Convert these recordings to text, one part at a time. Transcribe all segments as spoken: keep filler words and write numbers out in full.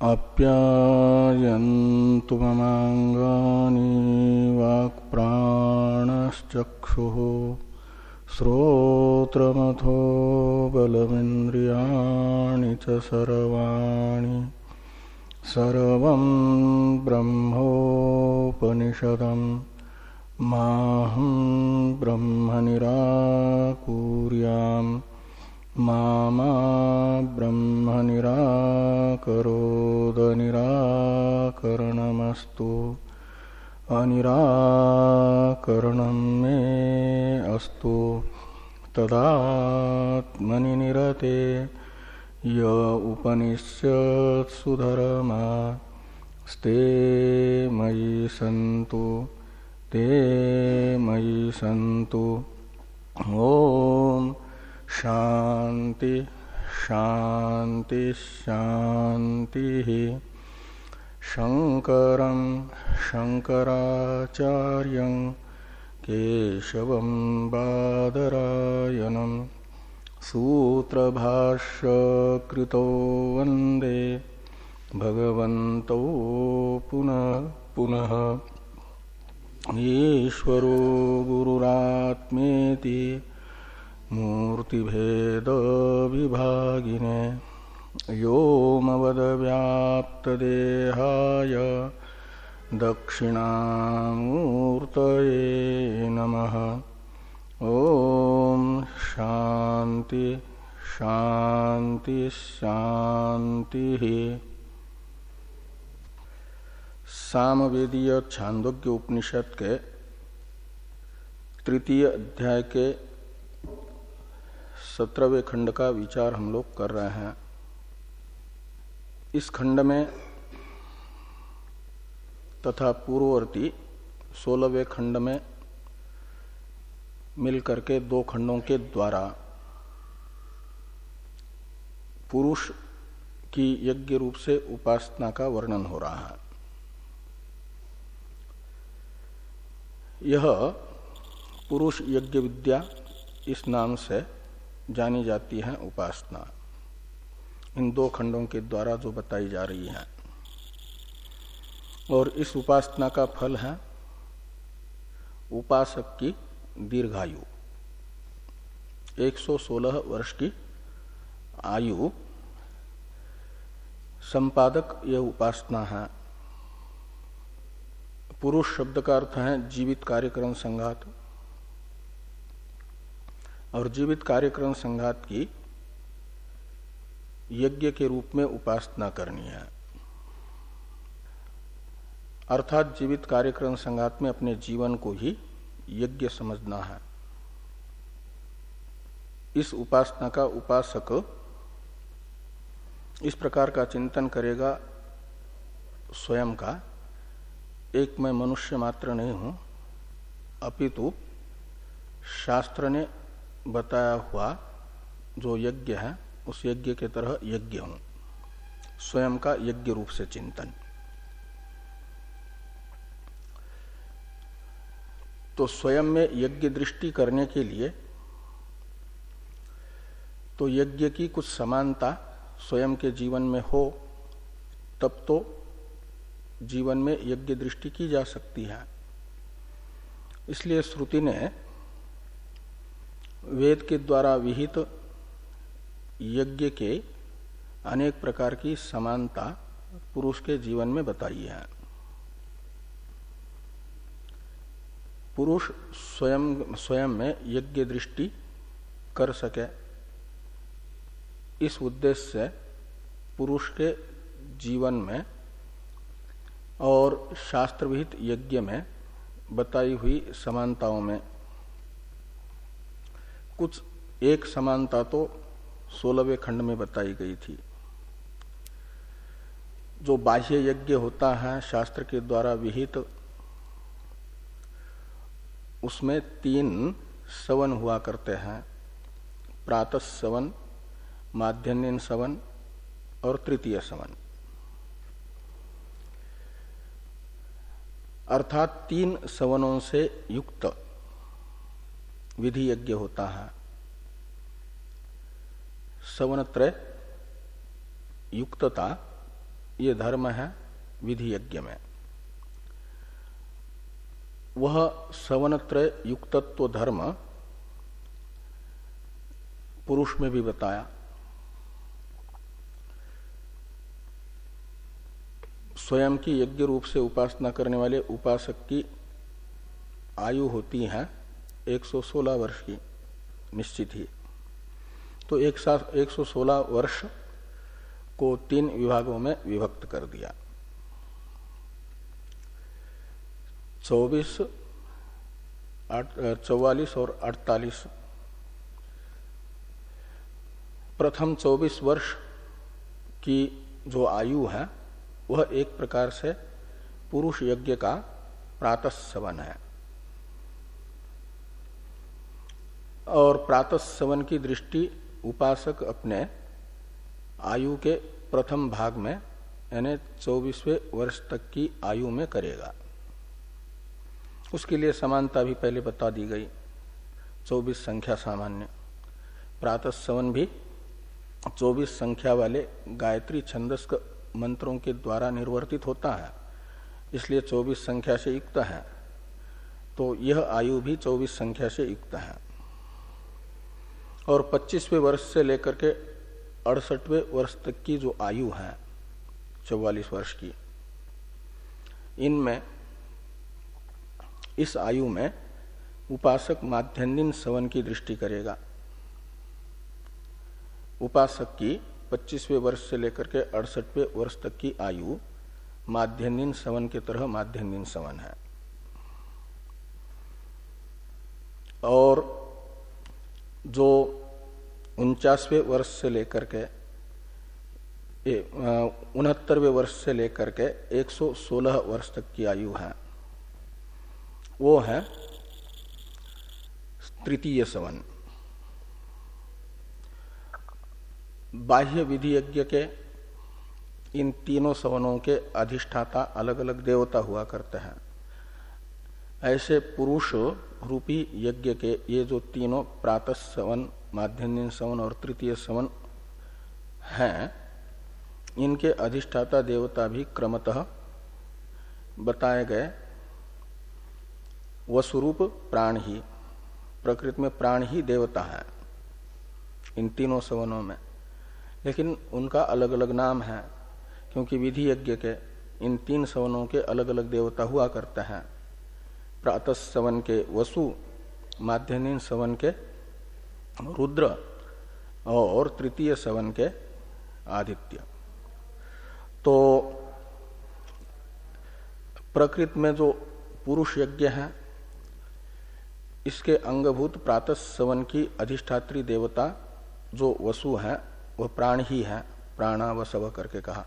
आप्यायन्तु ममाङ्गानि वाक्प्राणश्चक्षुः श्रोत्रमथो बलमिन्द्रियाणि च सर्वाणि सर्वं ब्रह्मोपनिषदं माहं ब्रह्म निराकुर्याम् मा मा ब्रह्म निराकरोद निराकरणमस्तु अनिराकरणं मे अस्तु तदात्मनि निरते य उपनिषत्सु धर्मा स्ते मयि सन्तु ते मयि सन्तु। ओम शांति शांति शांति। शंकरं शंकराचार्यं केशवं बादरायणं सूत्रभाष्यकृतो वन्दे भगवन्तौ पुनः पुनः। ईश्वरो गुरुरात्मेति मूर्तिभेद विभागिने व्योमवद्व्याप्तदेहाय दक्षिणामूर्तये नमः। ओम शांति शांति शांति। सामवेदीय छांदोग्य उपनिषद के तृतीय अध्याय के सत्रहवें खंड का विचार हम लोग कर रहे हैं। इस खंड में तथा पूर्ववर्ती सोलहवें खंड में मिलकर के दो खंडों के द्वारा पुरुष की यज्ञ रूप से उपासना का वर्णन हो रहा है। यह पुरुष यज्ञ विद्या इस नाम से जानी जाती है उपासना, इन दो खंडों के द्वारा जो बताई जा रही है। और इस उपासना का फल है उपासक की दीर्घायु, एक सौ सोलह वर्ष की आयु। संपादक यह उपासना है। पुरुष शब्द का अर्थ है जीवित कार्यक्रम संघात, और जीवित कार्यक्रम संघात की यज्ञ के रूप में उपासना करनी है। अर्थात जीवित कार्यक्रम संघात में अपने जीवन को ही यज्ञ समझना है। इस उपासना का उपासक इस प्रकार का चिंतन करेगा स्वयं का, एक मैं मनुष्य मात्र नहीं हूं, अपितु शास्त्र ने बताया हुआ जो यज्ञ है उस यज्ञ के तरह यज्ञ हूं। स्वयं का यज्ञ रूप से चिंतन। तो स्वयं में यज्ञ दृष्टि करने के लिए तो यज्ञ की कुछ समानता स्वयं के जीवन में हो, तब तो जीवन में यज्ञ दृष्टि की जा सकती है। इसलिए श्रुति ने वेद के द्वारा विहित यज्ञ के अनेक प्रकार की समानता पुरुष के जीवन में बताई है। पुरुष स्वयं स्वयं में यज्ञ दृष्टि कर सके, इस उद्देश्य से पुरुष के जीवन में और शास्त्र विहित यज्ञ में बताई हुई समानताओं में कुछ एक समानता तो सोलहवें खंड में बताई गई थी। जो बाह्य यज्ञ होता है शास्त्र के द्वारा विहित, उसमें तीन सवन हुआ करते हैं, प्रातः सवन, माध्याह्न सवन और तृतीय सवन। अर्थात तीन सवनों से युक्त विधि यज्ञ होता है। सवनत्रय युक्तता ये धर्म है विधि यज्ञ में। वह सवनत्रय युक्तत्व धर्म पुरुष में भी बताया। स्वयं की यज्ञ रूप से उपासना करने वाले उपासक की आयु होती है एक सौ सोलह वर्ष की निश्चित ही। तो एक साथ एक सौ सोलह वर्ष को तीन विभागों में विभक्त कर दिया। चौबीस, चौवालीस और अड़तालीस। प्रथम चौबीस वर्ष की जो आयु है वह एक प्रकार से पुरुष यज्ञ का प्रातःसवन है। और प्रातःसवन की दृष्टि उपासक अपने आयु के प्रथम भाग में यानी चौबीसवें वर्ष तक की आयु में करेगा। उसके लिए समानता भी पहले बता दी गई। चौबीस संख्या सामान्य, प्रातःसवन भी चौबीस संख्या वाले गायत्री छंदस्क मंत्रों के द्वारा निर्वर्तित होता है, इसलिए चौबीस संख्या से युक्त है। तो यह आयु भी चौबीस संख्या से युक्त है। और पच्चीसवें वर्ष से लेकर के अड़सठवें वर्ष तक की जो आयु है चौवालीस वर्ष की, इनमें इस आयु में उपासक माध्यन्दिन सवन की दृष्टि करेगा। उपासक की पच्चीसवें वर्ष से लेकर के अड़सठवें वर्ष तक की आयु माध्यन्दिन सवन की तरह माध्यन्दिन सवन है। और जो उनचासवें वर्ष से लेकर के उनहत्तरवें वर्ष से लेकर के एक सौ सोलह वर्ष तक की आयु है, वो है तृतीय सवन। बाह्य विधि यज्ञ के इन तीनों सवनों के अधिष्ठाता अलग अलग देवता हुआ करते हैं। ऐसे पुरुष रूपी यज्ञ के ये जो तीनों प्रातः सवन, माध्यन्दिन सवन और तृतीय सवन हैं, इनके अधिष्ठाता देवता भी क्रमतः बताए गए वसुरूप प्राण ही, प्रकृति में प्राण ही देवता है इन तीनों सवनों में। लेकिन उनका अलग अलग नाम है, क्योंकि विधि यज्ञ के इन तीन सवनों के अलग अलग देवता हुआ करते हैं। प्रातः सवन के वसु, माध्यन्दिन सवन के रुद्र और तृतीय सवन के आदित्य। तो प्रकृति में जो पुरुष यज्ञ है, इसके अंगभूत प्रातः सवन की अधिष्ठात्री देवता जो वसु है वह प्राण ही है, प्राणा वसव करके कहा,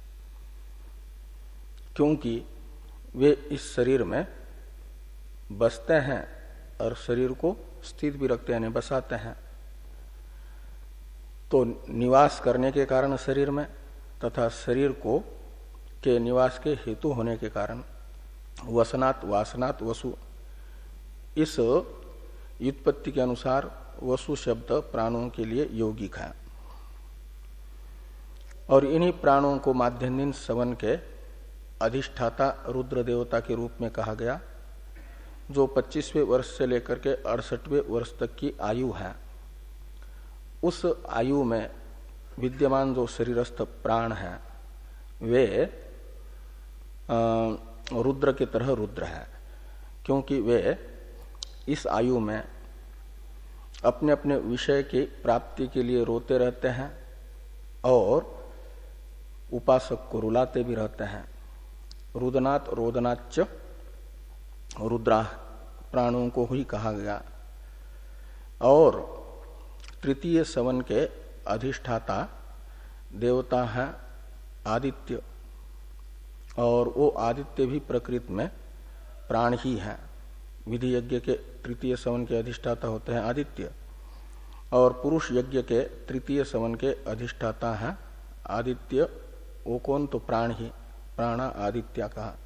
क्योंकि वे इस शरीर में बसते हैं और शरीर को स्थित भी रखते हैं, बसाते हैं। तो निवास करने के कारण शरीर में तथा शरीर को के निवास के हेतु होने के कारण वसनात् वासनात् वसु, इस व्युत्पत्ति के अनुसार वसु शब्द प्राणों के लिए यौगिक है। और इन्हीं प्राणों को माध्यन्दिन सवन के अधिष्ठाता रुद्र देवता के रूप में कहा गया, जो पच्चीसवें वर्ष से लेकर के अड़सठवें वर्ष तक की आयु है। उस आयु में विद्यमान जो शरीरस्थ प्राण है वे रुद्र की तरह रुद्र है, क्योंकि वे इस आयु में अपने अपने विषय की प्राप्ति के लिए रोते रहते हैं और उपासक को रुलाते भी रहते हैं। रुदनात् रोदनाच्च रुद्रा प्राणों को ही कहा गया। और तृतीय सवन के अधिष्ठाता देवता है आदित्य, और वो आदित्य भी प्रकृति में प्राण ही है। विधि यज्ञ के तृतीय सवन के अधिष्ठाता होते हैं आदित्य, और पुरुष यज्ञ के तृतीय सवन के अधिष्ठाता है आदित्य। वो कौन? तो प्राण ही, प्राणा आदित्य कहा।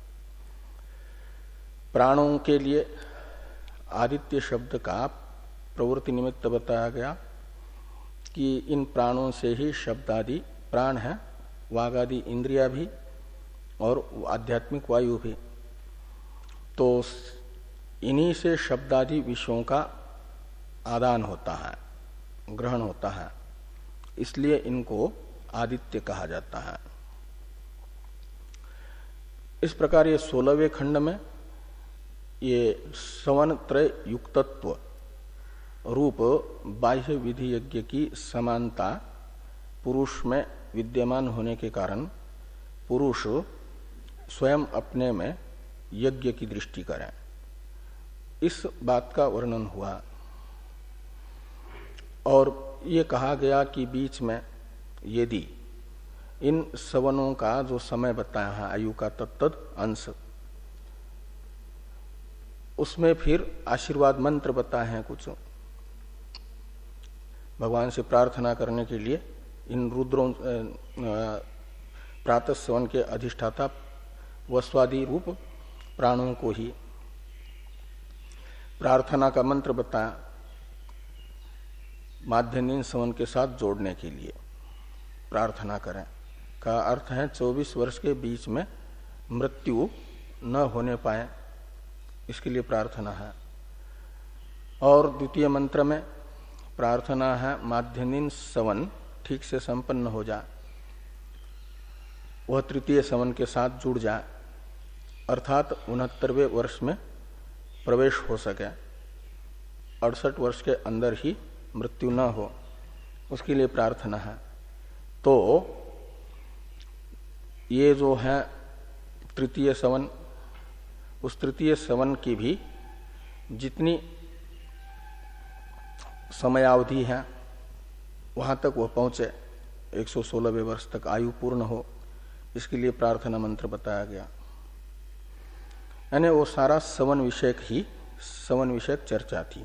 प्राणों के लिए आदित्य शब्द का प्रवृत्ति निमित्त बताया गया कि इन प्राणों से ही शब्दादि प्राण है वाग आदि इंद्रिया भी और आध्यात्मिक वायु भी। तो इन्हीं से शब्दादि विषयों का आदान होता है, ग्रहण होता है, इसलिए इनको आदित्य कहा जाता है। इस प्रकार ये सोलहवें खंड में ये सवन त्रय युक्तत्व रूप बाह्य विधि यज्ञ की समानता पुरुष में विद्यमान होने के कारण पुरुष स्वयं अपने में यज्ञ की दृष्टि करें, इस बात का वर्णन हुआ। और ये कहा गया कि बीच में यदि इन सवनों का जो समय बताया है आयु का तत्त अंश, उसमें फिर आशीर्वाद मंत्र बताए हैं कुछ भगवान से प्रार्थना करने के लिए। इन रुद्रों प्रातः सवन के अधिष्ठाता वस्वादि रूप प्राणों को ही प्रार्थना का मंत्र बताया माध्यनिन सवन के साथ जोड़ने के लिए प्रार्थना करें का अर्थ है चौबीस वर्ष के बीच में मृत्यु न होने पाए, इसके लिए प्रार्थना है। और द्वितीय मंत्र में प्रार्थना है माध्यनिन सवन ठीक से संपन्न हो जाए, वह तृतीय सवन के साथ जुड़ जाए, अर्थात उनहत्तरवें वर्ष में प्रवेश हो सके, अड़सठ वर्ष के अंदर ही मृत्यु न हो, उसके लिए प्रार्थना है। तो ये जो है तृतीय सवन, उस तृतीय सवन की भी जितनी समयावधि है वहां तक वह पहुंचे, एक सौ सोलहवें वर्ष तक आयु पूर्ण हो, इसके लिए प्रार्थना मंत्र बताया गया। यानी वो सारा सवन विषयक ही सवन विषयक चर्चा थी।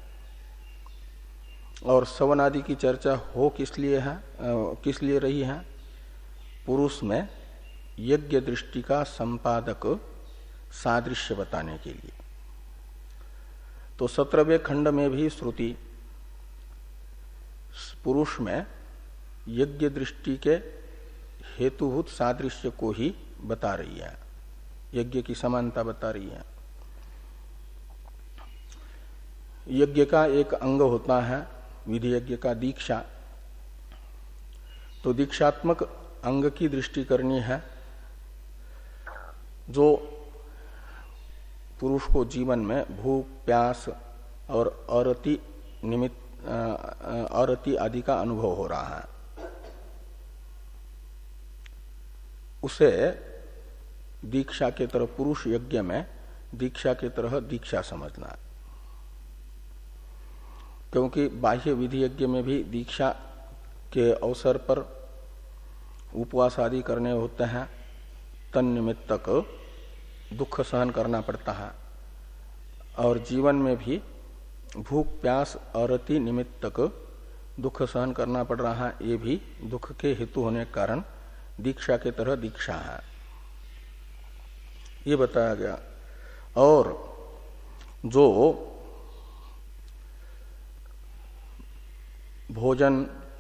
और सवन आदि की चर्चा हो किस लिए है, किस लिए रही है? पुरुष में यज्ञ दृष्टि का संपादक सादृश्य बताने के लिए। तो सत्रहवें खंड में भी श्रुति पुरुष में यज्ञ दृष्टि के हेतुभूत सादृश्य को ही बता रही है, यज्ञ की समानता बता रही है। यज्ञ का एक अंग होता है विधि यज्ञ का दीक्षा, तो दीक्षात्मक अंग की दृष्टि करनी है जो पुरुष को जीवन में भूख प्यास और अरति निमित्त अरति आदि का अनुभव हो रहा है, उसे दीक्षा के तरह पुरुष यज्ञ में दीक्षा के तरह दीक्षा समझना है। क्योंकि बाह्य विधि यज्ञ में भी दीक्षा के अवसर पर उपवास आदि करने होते हैं, तन निमित्तक दुख सहन करना पड़ता है, और जीवन में भी भूख प्यास और अति निमित्तक दुख सहन करना पड़ रहा है, ये भी दुख के हेतु होने के कारण दीक्षा के तरह दीक्षा है, ये बताया गया। और जो भोजन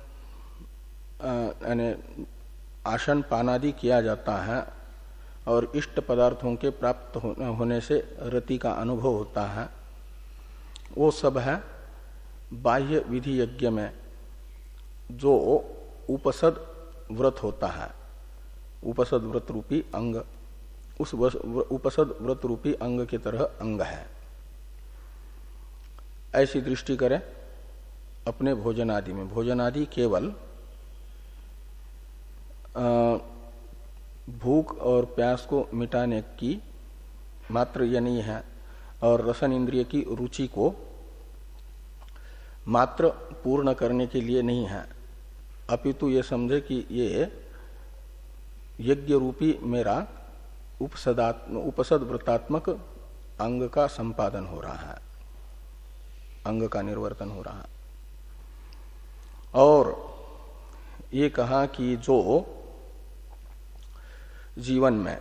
यानी आसन पानादि किया जाता है और इष्ट पदार्थों के प्राप्त होने से रति का अनुभव होता है, वो सब है बाह्य विधि यज्ञ में जो उपसद व्रत होता है, उपसद व्रत रूपी अंग, उस उपसद व्रत रूपी अंग की तरह अंग है। ऐसी दृष्टि करें अपने भोजन आदि में। भोजन आदि केवल भूख और प्यास को मिटाने की मात्र यह नहीं है, और रसन इंद्रिय की रुचि को मात्र पूर्ण करने के लिए नहीं है, अपितु ये समझे कि ये यज्ञ रूपी मेरा उपसदात्म उपसद व्रतात्मक अंग का संपादन हो रहा है, अंग का निर्वर्तन हो रहा है। और ये कहा कि जो जीवन में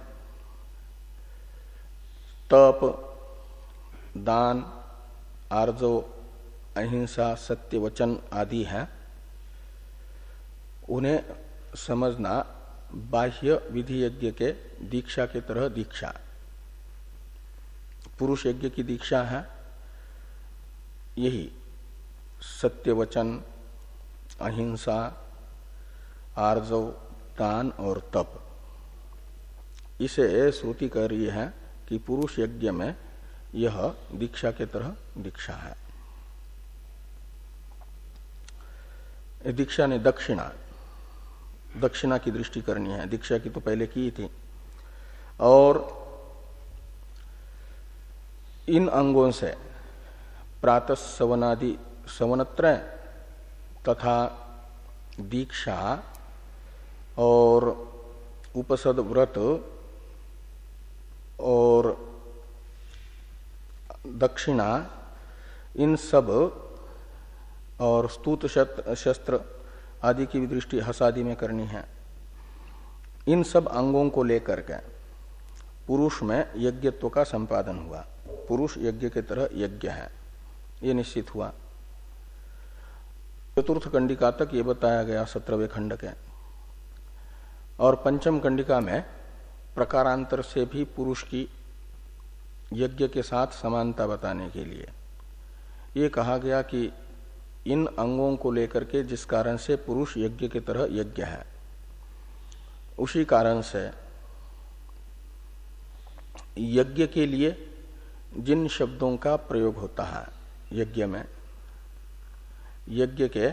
तप, दान, आर्जव, अहिंसा, सत्य वचन आदि हैं, उन्हें समझना बाह्य विधि यज्ञ के दीक्षा के तरह दीक्षा। पुरुष यज्ञ की दीक्षा है यही सत्य वचन, अहिंसा, आर्जव, दान और तप। इसे श्रुति कह रही है कि पुरुष यज्ञ में यह दीक्षा के तरह दीक्षा है। दीक्षा ने दक्षिणा, दक्षिणा की दृष्टि करनी है। दीक्षा की तो पहले की थी। और इन अंगों से प्रातः सवनादि सवनत्रय तथा दीक्षा और उपसद व्रत और दक्षिणा, इन सब और स्तुत शस्त्र आदि की भी दृष्टि हसादि में करनी है। इन सब अंगों को लेकर के पुरुष में यज्ञत्व का संपादन हुआ। पुरुष यज्ञ के तरह यज्ञ है, ये निश्चित हुआ। चतुर्थ कंडिका तक ये बताया गया सत्रहवें खंड के। और पंचम कंडिका में प्रकारांतर से भी पुरुष की यज्ञ के साथ समानता बताने के लिए ये कहा गया कि इन अंगों को लेकर के जिस कारण से पुरुष यज्ञ के तरह यज्ञ है, उसी कारण से यज्ञ के लिए जिन शब्दों का प्रयोग होता है यज्ञ में, यज्ञ के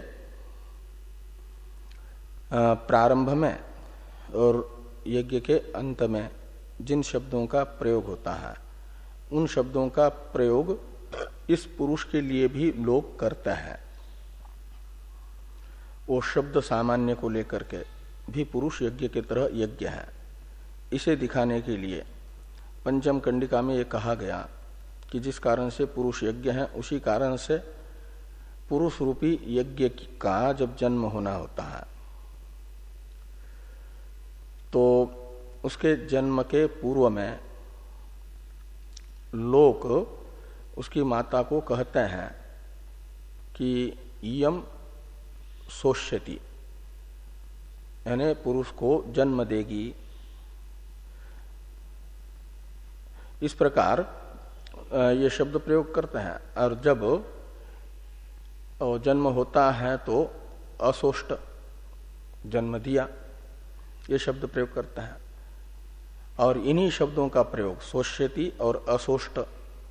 प्रारंभ में और यज्ञ के अंत में जिन शब्दों का प्रयोग होता है, उन शब्दों का प्रयोग इस पुरुष के लिए भी लोग करते हैं। वो शब्द सामान्य को लेकर के भी पुरुष यज्ञ के तरह यज्ञ है। इसे दिखाने के लिए पंचम कंडिका में ये कहा गया कि जिस कारण से पुरुष यज्ञ है, उसी कारण से पुरुष रूपी यज्ञ का जब जन्म होना होता है तो उसके जन्म के पूर्व में लोग उसकी माता को कहते हैं कि यम सोष्यति, यानी पुरुष को जन्म देगी। इस प्रकार ये शब्द प्रयोग करते हैं। और जब जन्म होता है तो असोष्ट, जन्म दिया, ये शब्द प्रयोग करता है। और इन्हीं शब्दों का प्रयोग सोष्यति और असोष्ट,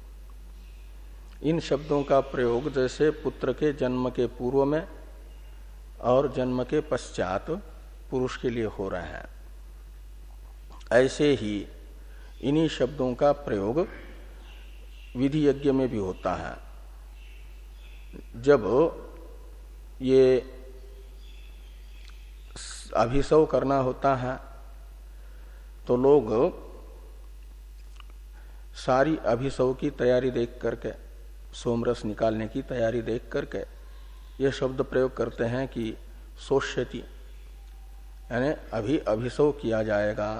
इन शब्दों का प्रयोग जैसे पुत्र के जन्म के पूर्व में और जन्म के पश्चात पुरुष के लिए हो रहा है, ऐसे ही इन्हीं शब्दों का प्रयोग विधि यज्ञ में भी होता है। जब ये अभिसव करना होता है तो लोग सारी अभिसव की तैयारी देख करके, सोमरस निकालने की तैयारी देख करके ये शब्द प्रयोग करते हैं कि सोष्यति, यानी अभी अभिसव किया जाएगा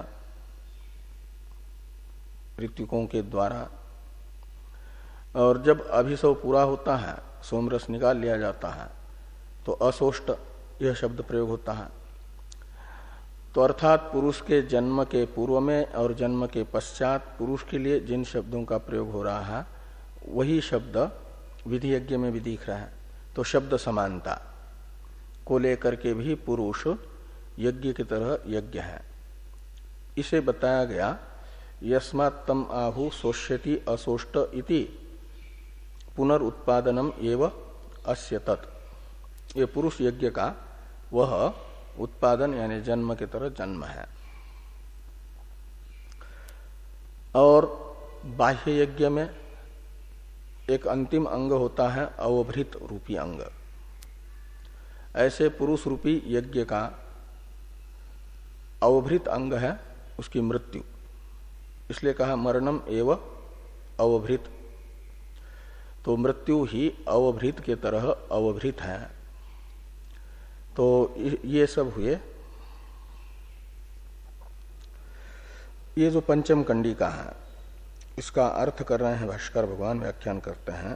ऋत्विकों के द्वारा। और जब अभिसव पूरा होता है, सोमरस निकाल लिया जाता है, तो असोष्ट यह शब्द प्रयोग होता है। तो अर्थात पुरुष के जन्म के पूर्व में और जन्म के पश्चात पुरुष के लिए जिन शब्दों का प्रयोग हो रहा है वही शब्द विधि यज्ञ में भी दिख रहा है। तो शब्द समानता को लेकर के भी पुरुष यज्ञ की तरह यज्ञ है। इसे बताया गया यस्मात् तम आहु सोष्यति असोष्ट इति पुनरुत्पादनम एव अस्य तत्। ये पुरुष यज्ञ का वह उत्पादन यानी जन्म की तरह जन्म है। और बाह्य यज्ञ में एक अंतिम अंग होता है अवभृत रूपी अंग। ऐसे पुरुष रूपी यज्ञ का अवभृत अंग है उसकी मृत्यु, इसलिए कहा मरणम एव अवभृत। तो मृत्यु ही अवभृत के तरह अवभृत है। तो ये सब हुए। ये जो पंचम कंडिका है इसका अर्थ कर रहे हैं भाष्कर भगवान, व्याख्यान करते हैं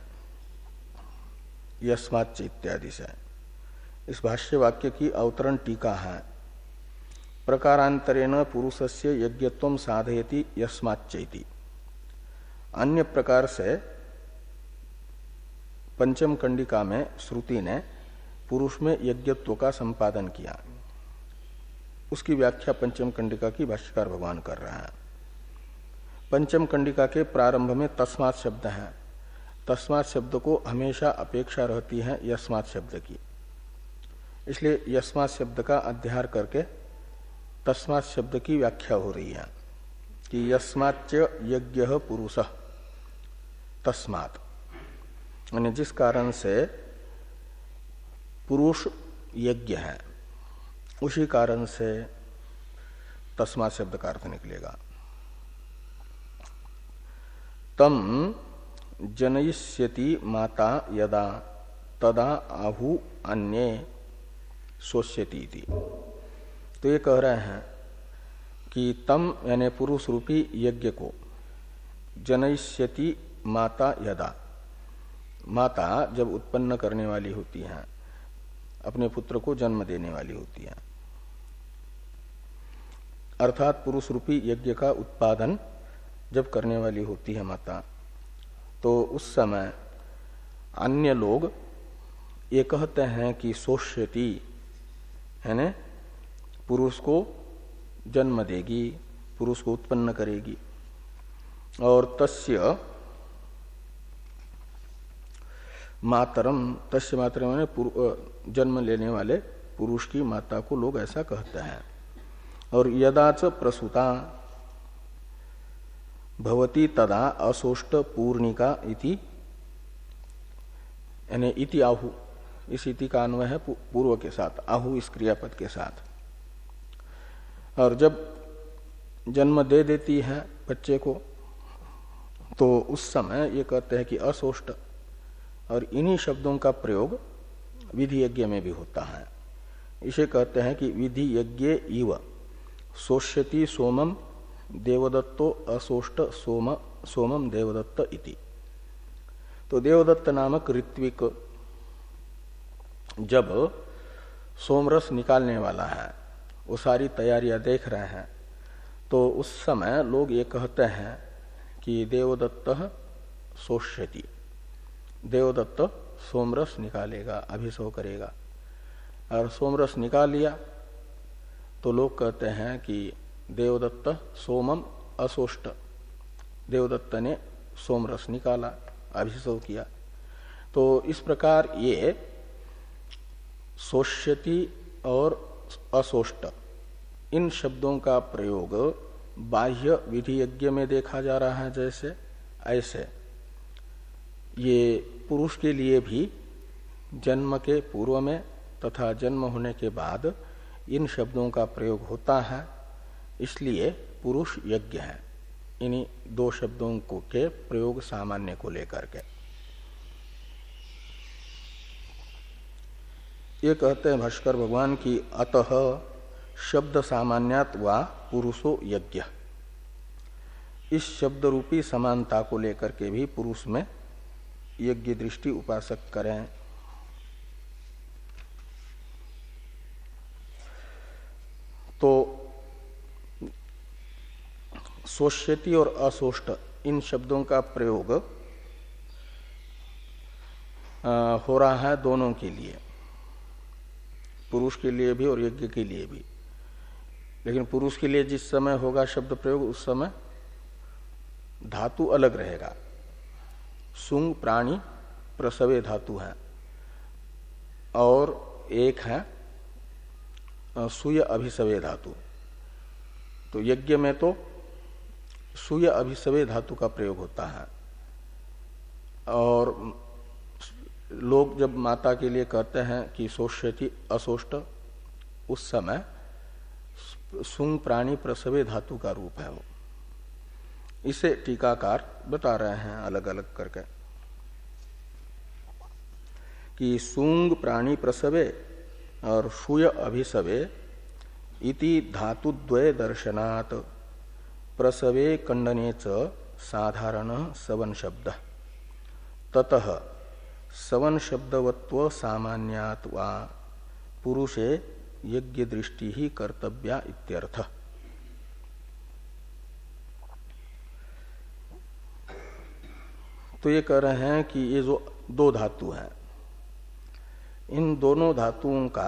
यस्माच्च इत्यादि से। इस भाष्य वाक्य की अवतरण टीका है प्रकारांतरेण पुरुषस्य यज्ञत्वं साधयति यस्माच्चैति। अन्य प्रकार से पंचम कंडिका में श्रुति ने पुरुष में यज्ञत्व का संपादन किया। उसकी व्याख्या पंचम कंडिका की भाष्यकार भगवान कर रहे हैं। पंचम कंडिका के प्रारंभ में तस्मात् शब्द है। तस्मात् शब्द को हमेशा अपेक्षा रहती है यस्मात् शब्द की, इसलिए यस्मात् शब्द का अध्यार करके तस्मात् शब्द की व्याख्या हो रही है कि यस्माच्च यज्ञः पुरुषः, तस्मात् यानी जिस कारण से पुरुष यज्ञ है उसी कारण से तस्मात् शब्द का अर्थ निकलेगा। तम जनयिष्यति माता यदा तदा आहु अन्ये शोष्यति इति। तो ये कह रहे हैं कि तम यानी पुरुष रूपी यज्ञ को जनयिष्यति माता यदा, माता जब उत्पन्न करने वाली होती है, अपने पुत्र को जन्म देने वाली होती है, अर्थात पुरुष रूपी यज्ञ का उत्पादन जब करने वाली होती है माता, तो उस समय अन्य लोग ये कहते हैं कि शोष्यति यानी पुरुष को जन्म देगी, पुरुष को उत्पन्न करेगी। और तस्य मातरम, तस्य मातरम यानी जन्म लेने वाले पुरुष की माता को लोग ऐसा कहते हैं। और यदाच प्रसूता भवती तदा अशोष्ट पूर्णिका इति, यानी इति आहु, इस इति का अन्वय है पूर्व के साथ, आहु इस क्रियापद के साथ। और जब जन्म दे देती है बच्चे को तो उस समय ये कहते हैं कि अशोष्ट। और इन्हीं शब्दों का प्रयोग विधि यज्ञ में भी होता है। इसे कहते हैं कि विधि यज्ञ इव शोष्यति सोमम देवदत्तो अशोष्ट सोम सोमम देवदत्त इति। तो देवदत्त नामक ऋत्विक जब सोमरस निकालने वाला है, वो सारी तैयारियां देख रहे हैं, तो उस समय लोग ये कहते हैं कि देवदत्त शोष्यति, देवदत्त सोमरस निकालेगा, अभिषेक करेगा। और सोमरस निकाल लिया तो लोग कहते हैं कि देवदत्त सोमम अशोष्ट, देवदत्त ने सोमरस निकाला, अभिषेक किया। तो इस प्रकार ये शोष्यति और अशोष्ट इन शब्दों का प्रयोग बाह्य विधि यज्ञ में देखा जा रहा है, जैसे ऐसे ये पुरुष के लिए भी जन्म के पूर्व में तथा जन्म होने के बाद इन शब्दों का प्रयोग होता है। इसलिए पुरुष यज्ञ है, इन्हीं दो शब्दों को के प्रयोग सामान्य को लेकर के। ये कहते हैं भाष्कर भगवान की अतः शब्द सामान्यात् वा पुरुषो यज्ञ, इस शब्द रूपी समानता को लेकर के भी पुरुष में यज्ञ दृष्टि उपासक करें। तो शोष्यति और अशोष्ट इन शब्दों का प्रयोग आ, हो रहा है दोनों के लिए, पुरुष के लिए भी और यज्ञ के लिए भी। लेकिन पुरुष के लिए जिस समय होगा शब्द प्रयोग, उस समय धातु अलग रहेगा। सुंग प्राणी प्रसवे धातु है और एक है सूय अभिसवे धातु। तो यज्ञ में तो सूय अभिसवे धातु का प्रयोग होता है। और लोग जब माता के लिए कहते हैं कि शोष्यति अशोष्ट, उस समय सुंग प्राणी प्रसवे धातु का रूप है वो। इसे टीकाकार बता रहे हैं अलग अलग करके कि सुंग प्राणी प्रसवे और शूय अभिसवे इति धातुद्वय दर्शनात् प्रसवे खंडने च साधारण सवन शब्द ततः सवन शब्दवत्व सामान्यात् वा पुरुषे यज्ञ दृष्टि ही कर्तव्या इत्यर्थ। तो ये कह रहे हैं कि ये जो दो धातु हैं, इन दोनों धातुओं का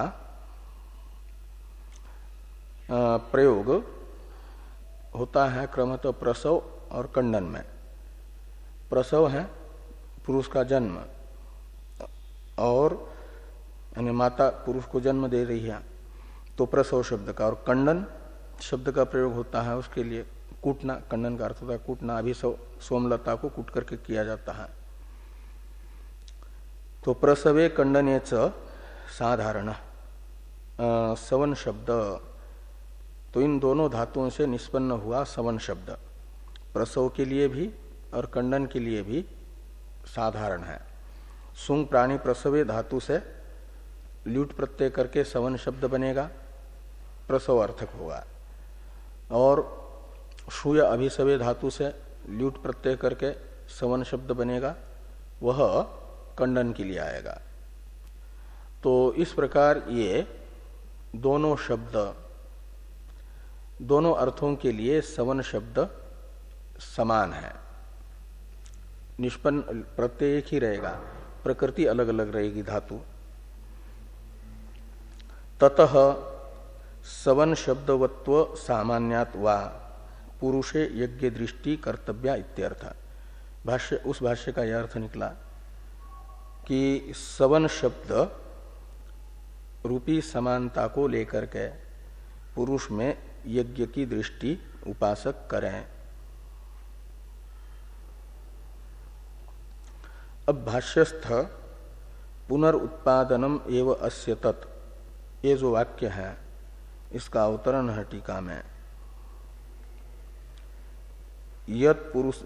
प्रयोग होता है क्रमतः प्रसव और कंडन में। प्रसव है पुरुष का जन्म, और यानी माता पुरुष को जन्म दे रही है, तो प्रसव शब्द का, और कंडन शब्द का प्रयोग होता है उसके लिए कूटना। कंडन का अर्थ होता है कूटना, अभिसव सोमलता को कूट करके किया जाता है। तो प्रसवे कंडने च साधारण सवन शब्द, तो इन दोनों धातुओं से निष्पन्न हुआ सवन शब्द प्रसव के लिए भी और कंडन के लिए भी साधारण है। सुंग प्राणी प्रसवे धातु से ल्यूट प्रत्यय करके सवन शब्द बनेगा, प्रसव अर्थक होगा, और शूय अभिसवे धातु से ल्यूट प्रत्यय करके सवन शब्द बनेगा, वह कंडन के लिए आएगा। तो इस प्रकार ये दोनों शब्द, दोनों अर्थों के लिए सवन शब्द समान है। निष्पन्न प्रत्यय एक ही रहेगा, प्रकृति अलग अलग रहेगी धातु। ततः सवन शब्दवत्व सामान्यात् वा पुरुषे यज्ञ दृष्टि कर्तव्या इत्यर्थ। भाष्य, उस भाष्य का यह अर्थ निकला कि सवन शब्द रूपी समानता को लेकर के पुरुष में यज्ञ की दृष्टि उपासक करें। अब भाष्यस्थ पुनरुत्पादनम एव अस्य तत्, ये जो वाक्य है इसका अवतरण है टीका में। यत् पुरुष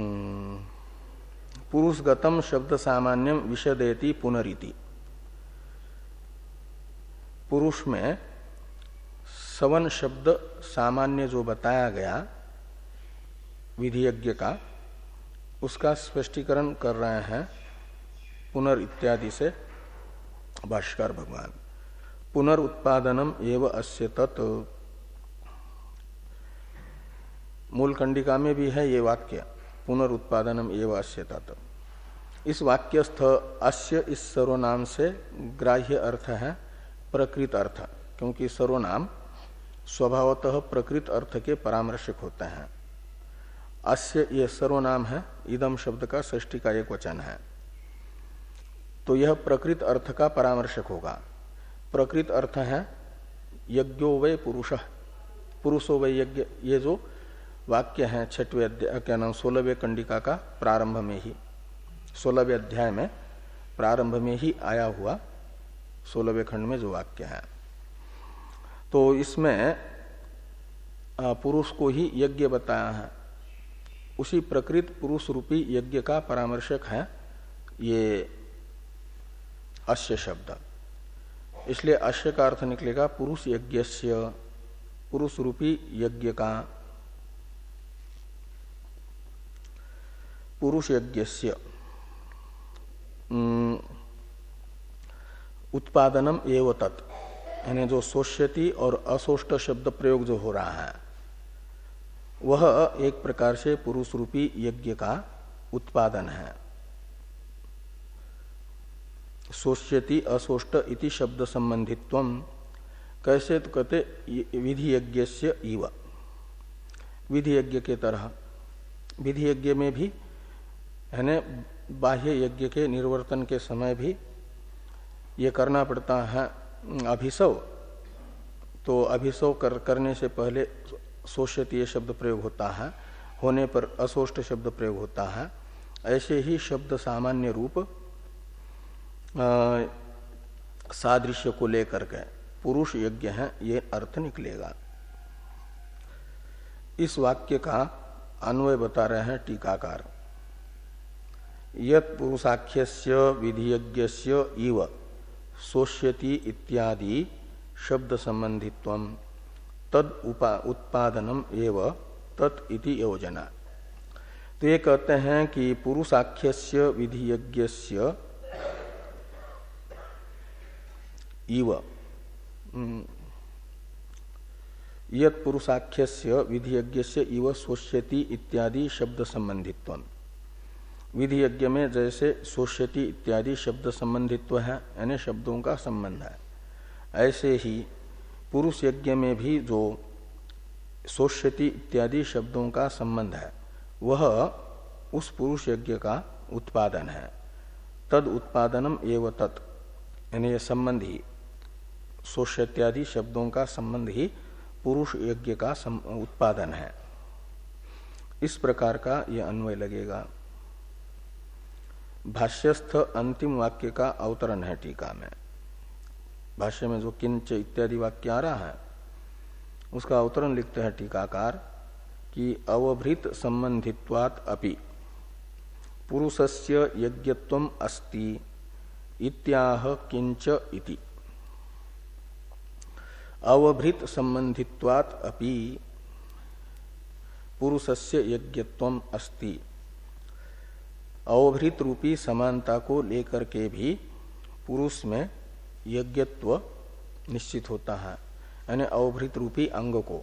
पुरुषगतम शब्द सामान्यम विशदेति पुनरिति। पुरुष में सवन शब्द सामान्य जो बताया गया विधि यज्ञ का, उसका स्पष्टीकरण कर रहे हैं पुनर इत्यादि से भाष्यकार भगवान। पुनरुत्पादनम एव अस्य तत्, मूल कंडिका में भी है ये वाक्य, पुनरुत्पादनम एव अस्य तत्। इस वाक्यस्थ अस्य इस सर्वनाम से ग्राह्य अर्थ है प्रकृत अर्थ, क्योंकि सर्वनाम स्वभावतः प्रकृत अर्थ के परामर्शक होते हैं। अस्य ये सर्वनाम है, इदम शब्द का षष्ठी का एक वचन है, तो यह प्रकृत अर्थ का परामर्शक होगा। प्रकृत अर्थ है यज्ञो वै पुरुषः, पुरुषो वै यज्ञ। ये जो वाक्य है छठवें अध्याय क्या नाम सोलहवें कंडिका का प्रारंभ में ही, सोलहवें अध्याय में प्रारंभ में ही आया हुआ सोलहवें खंड में जो वाक्य है, तो इसमें पुरुष को ही यज्ञ बताया है। उसी प्रकृत पुरुष रूपी यज्ञ का परामर्शक है ये अस्य शब्द। इसलिए अस्य का अर्थ निकलेगा पुरुष यज्ञस्य, पुरुष रूपी यज्ञ का, पुरुष यज्ञस्य उत्पादनम एव तत्, यानी जो सोष्यति और असोष्ट शब्द प्रयोग जो हो रहा है वह एक प्रकार से पुरुष रूपी यज्ञ का उत्पादन है। सोष्यति असोष्ट इति शब्द संबंधित्वम, कैसे तो कहते विधि यज्ञस्य इव, विधि यज्ञ के तरह। विधि यज्ञ में भी यानी बाह्य यज्ञ के निर्वर्तन के समय भी ये करना पड़ता है अभिसव, तो अभिसव कर, करने से पहले सोष्यति शब्द प्रयोग होता है, होने पर असोष्ट शब्द प्रयोग होता है। ऐसे ही शब्द सामान्य रूप सादृश्य को लेकर के पुरुष यज्ञ है, ये अर्थ निकलेगा। इस वाक्य का अन्वय बता रहे हैं टीकाकार। यत् पुरुषाख्यस्य विधियज्ञस्य इव सोष्यति इत्यादि शब्द संबंधित्वम तद उत्पादनम एव तत् इति योजना। तो ये कहते हैं कि पुरुषाख्यस्य विधियज्ञस्य इव, यत् पुरुषाख्यस्य विधियज्ञस्य इव शोष्यति इत्यादि शब्द संबंधित्वम्। विधियज्ञ में जैसे शोष्यति इत्यादि शब्द संबंधित्व है, यानी शब्दों का संबंध है, ऐसे ही पुरुष यज्ञ में भी जो शोष्यति इत्यादि शब्दों का संबंध है वह उस पुरुष यज्ञ का उत्पादन है। तद उत्पादनम एव तत्, यानी संबंध ही शोष्यत्यादि शब्दों का संबंध ही पुरुष यज्ञ का उत्पादन है। इस प्रकार का यह अन्वय लगेगा। भाष्यस्थ अंतिम वाक्य का अवतरण है टीका में। भाष्य में जो किंच इत्यादि वाक्य आ रहा है उसका अवतरण लिखते हैं टीकाकार कि अवभृत संबंधित्वात् अपि पुरुषस्य यज्ञत्वम् अस्ति इत्याह किंच इति। अवभृत संबंधित्वात् अपि पुरुषस्य यज्ञत्वम् अस्ति, अवभृत रूपी समानता को लेकर के भी पुरुष में यज्ञत्व निश्चित होता है, यानी अवभृत रूपी अंग को।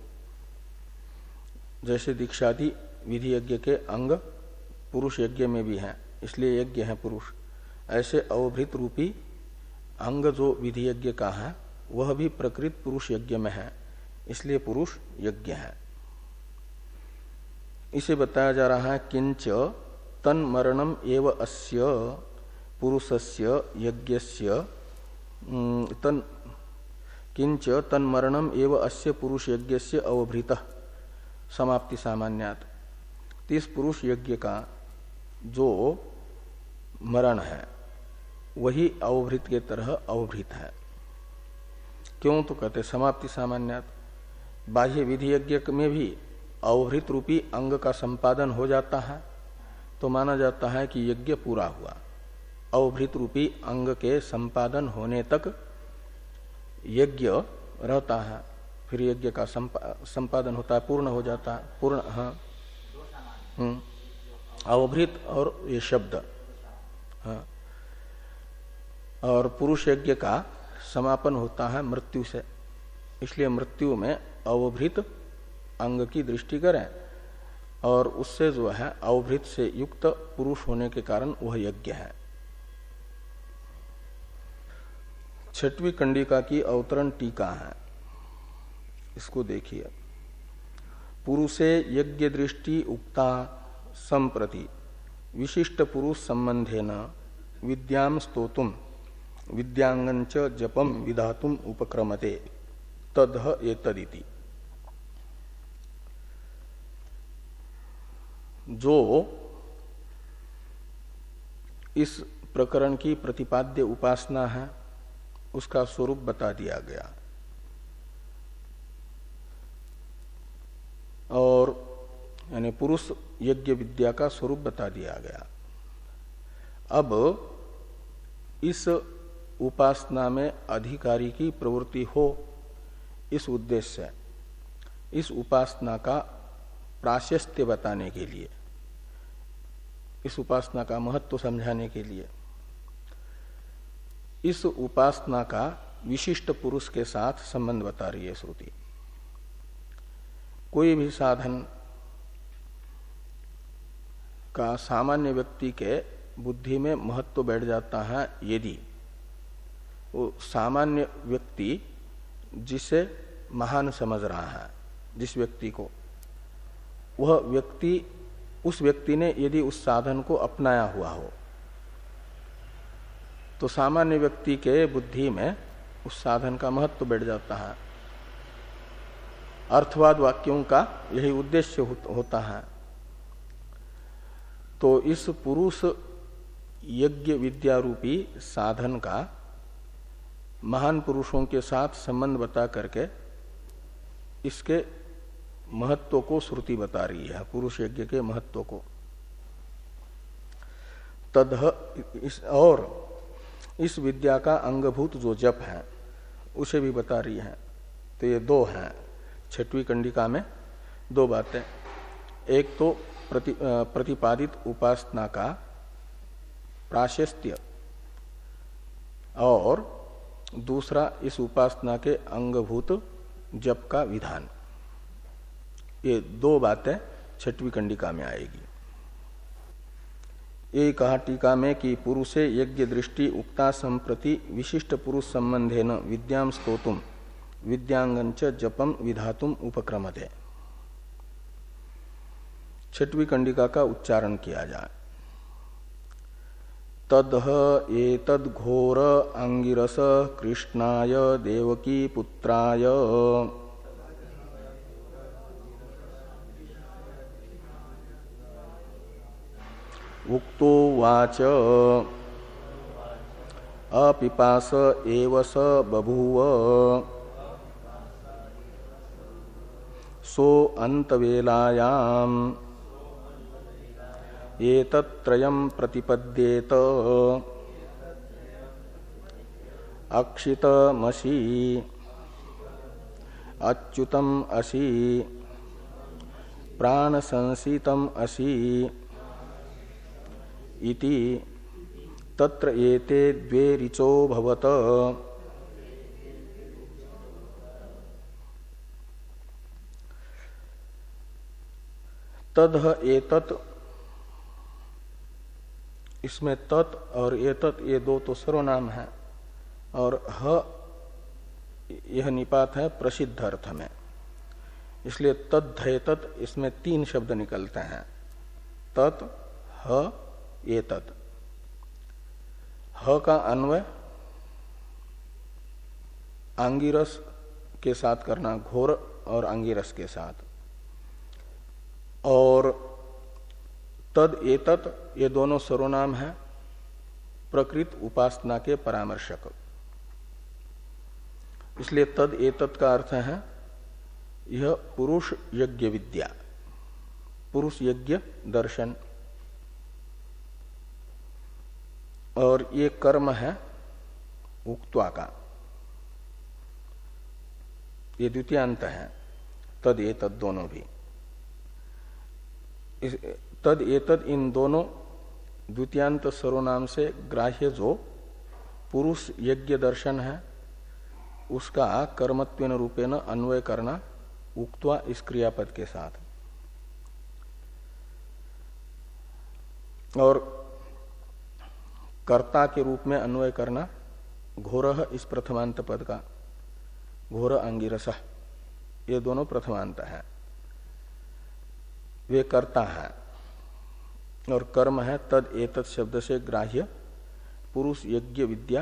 जैसे दीक्षादि विधि यज्ञ के अंग पुरुष यज्ञ में भी हैं, इसलिए यज्ञ है पुरुष, ऐसे अवभृत रूपी अंग जो विधि यज्ञ का है वह भी प्रकृत पुरुष यज्ञ में है, इसलिए पुरुष यज्ञ है। इसे बताया जा रहा है किंच तन मरणम एव अस्य पुरुषस्य यज्ञस्य तन किंच तन मरणम एव अस्य पुरुष यज्ञस्य अवभृतः समाप्ति सामान्यात्। इस पुरुष यज्ञ का जो मरण है वही अवभृत के तरह अवभृत है। क्यों? तो कहते समाप्ति सामान्यात्, बाह्य विधि यज्ञ में भी अवभृत रूपी अंग का संपादन हो जाता है तो माना जाता है कि यज्ञ पूरा हुआ। अवभृत रूपी अंग के संपादन होने तक यज्ञ रहता है, फिर यज्ञ का संपा, संपादन होता है, पूर्ण हो जाता है। पूर्ण हाँ हम्म अवभृत और ये शब्द हाँ। और पुरुष यज्ञ का समापन होता है मृत्यु से, इसलिए मृत्यु में अवभृत अंग की दृष्टि करें और उससे जो है अवभृत से युक्त पुरुष होने के कारण वह यज्ञ है। छठवीं कंडिका की अवतरण टीका है, इसको देखिए। पुरुषे यज्ञ दृष्टि उक्ता संप्रति विशिष्ट पुरुष संबंधेन विद्याम स्तोतुम विद्यांगंच जपम विधातुम उपक्रमते तदह एतदिति। जो इस प्रकरण की प्रतिपाद्य उपासना है उसका स्वरूप बता दिया गया और यानी पुरुष यज्ञ विद्या का स्वरूप बता दिया गया। अब इस उपासना में अधिकारी की प्रवृत्ति हो, इस उद्देश्य से इस उपासना का प्राशस्त्य बताने के लिए, इस उपासना का महत्व समझाने के लिए इस उपासना का विशिष्ट पुरुष के साथ संबंध बता रही है श्रुति। कोई भी साधन का सामान्य व्यक्ति के बुद्धि में महत्व बैठ जाता है यदि वो सामान्य व्यक्ति जिसे महान समझ रहा है, जिस व्यक्ति को, वह व्यक्ति उस व्यक्ति ने यदि उस साधन को अपनाया हुआ हो तो सामान्य व्यक्ति के बुद्धि में उस साधन का महत्व बैठ जाता है। अर्थवाद वाक्यों का यही उद्देश्य होता है। तो इस पुरुष यज्ञ विद्या रूपी साधन का महान पुरुषों के साथ संबंध बता करके इसके महत्व को श्रुति बता रही है, पुरुष यज्ञ के महत्व को। तदह इस और इस विद्या का अंगभूत जो जप है उसे भी बता रही है। तो ये दो हैं छठवीं कंडिका में, दो बातें। एक तो प्रति, प्रतिपादित उपासना का प्राशस्त्य और दूसरा इस उपासना के अंगभूत जप का विधान। ये दो बातें छठवीं कंडिका में आएगी। ये कहा टीका में कि पुरुषे यज्ञ दृष्टि उक्ता संप्रति विशिष्ट पुरुष संबंधेन विद्याम स्तोतुम विद्यांगंच जपम विधातुम उपक्रमते। छठवीं कंडिका का उच्चारण किया जाए। तदह एतद् घोर अंगिरस कृष्णाय देवकी पुत्राय उक्तो वाच अपिपास एव स बभूव सो अंतवेलायाम एतत्त्रयम् प्रतिपद्येत अक्षितमसि अच्युतम असि प्राणसंसितम असि इति तत्र एते द्वे ऋचो भवत। तद् एतत्, इसमें तत् और एतत् ये दो तो सर्वनाम है और ह यह निपात है प्रसिद्ध अर्थ में, इसलिए तद्धेतत् इसमें तीन शब्द निकलते हैं। तत्, ह, एतत्। ह का अन्वय आंगिरस के साथ करना, घोर और आंगिरस के साथ, और तद एतत् ये दोनों सर्वनाम है प्रकृत उपासना के परामर्शक, इसलिए तद एतत् का अर्थ है यह पुरुष यज्ञ विद्या, पुरुष यज्ञ दर्शन, और ये कर्म है उक्त्वा का, ये द्वितीयांत है तद एतत् दोनों भी। इस तद एतद इन दोनों द्वितीयांत सर्वनाम से ग्राह्य जो पुरुष यज्ञ दर्शन है उसका कर्मत्वेन रूपेण अन्वय करना उक्त्वा इस क्रियापद के साथ, और कर्ता के रूप में अन्वय करना घोरः इस प्रथमांत पद का, घोर अंगिरसः, ये दोनों प्रथमांत है, वे कर्ता है, और कर्म है तद एतत् शब्द से ग्राह्य पुरुष यज्ञ विद्या,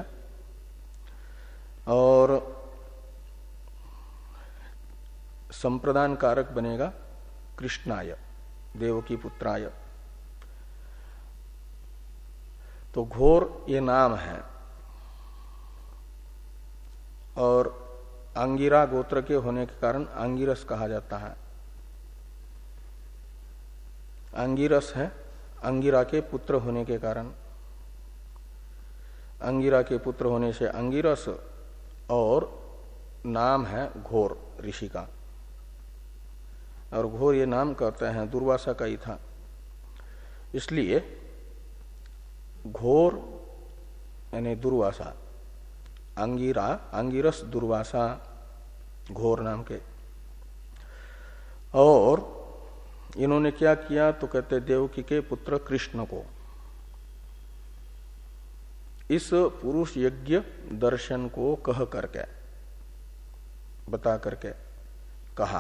और संप्रदान कारक बनेगा कृष्णाय देवकी पुत्राय। तो घोर ये नाम है, और आंगिरा गोत्र के होने के कारण आंगिरस कहा जाता है। आंगिरस है अंगिरा के पुत्र होने के कारण, अंगिरा के पुत्र होने से अंगिरस, और नाम है घोर ऋषि का, और घोर ये नाम कहते हैं दुर्वासा का ही था, इसलिए घोर यानी दुर्वासा, अंगिरा अंगिरस दुर्वासा घोर नाम के। और इन्होंने क्या किया तो कहते देवकी के पुत्र कृष्ण को इस पुरुष यज्ञ दर्शन को कह करके, बता करके कहा।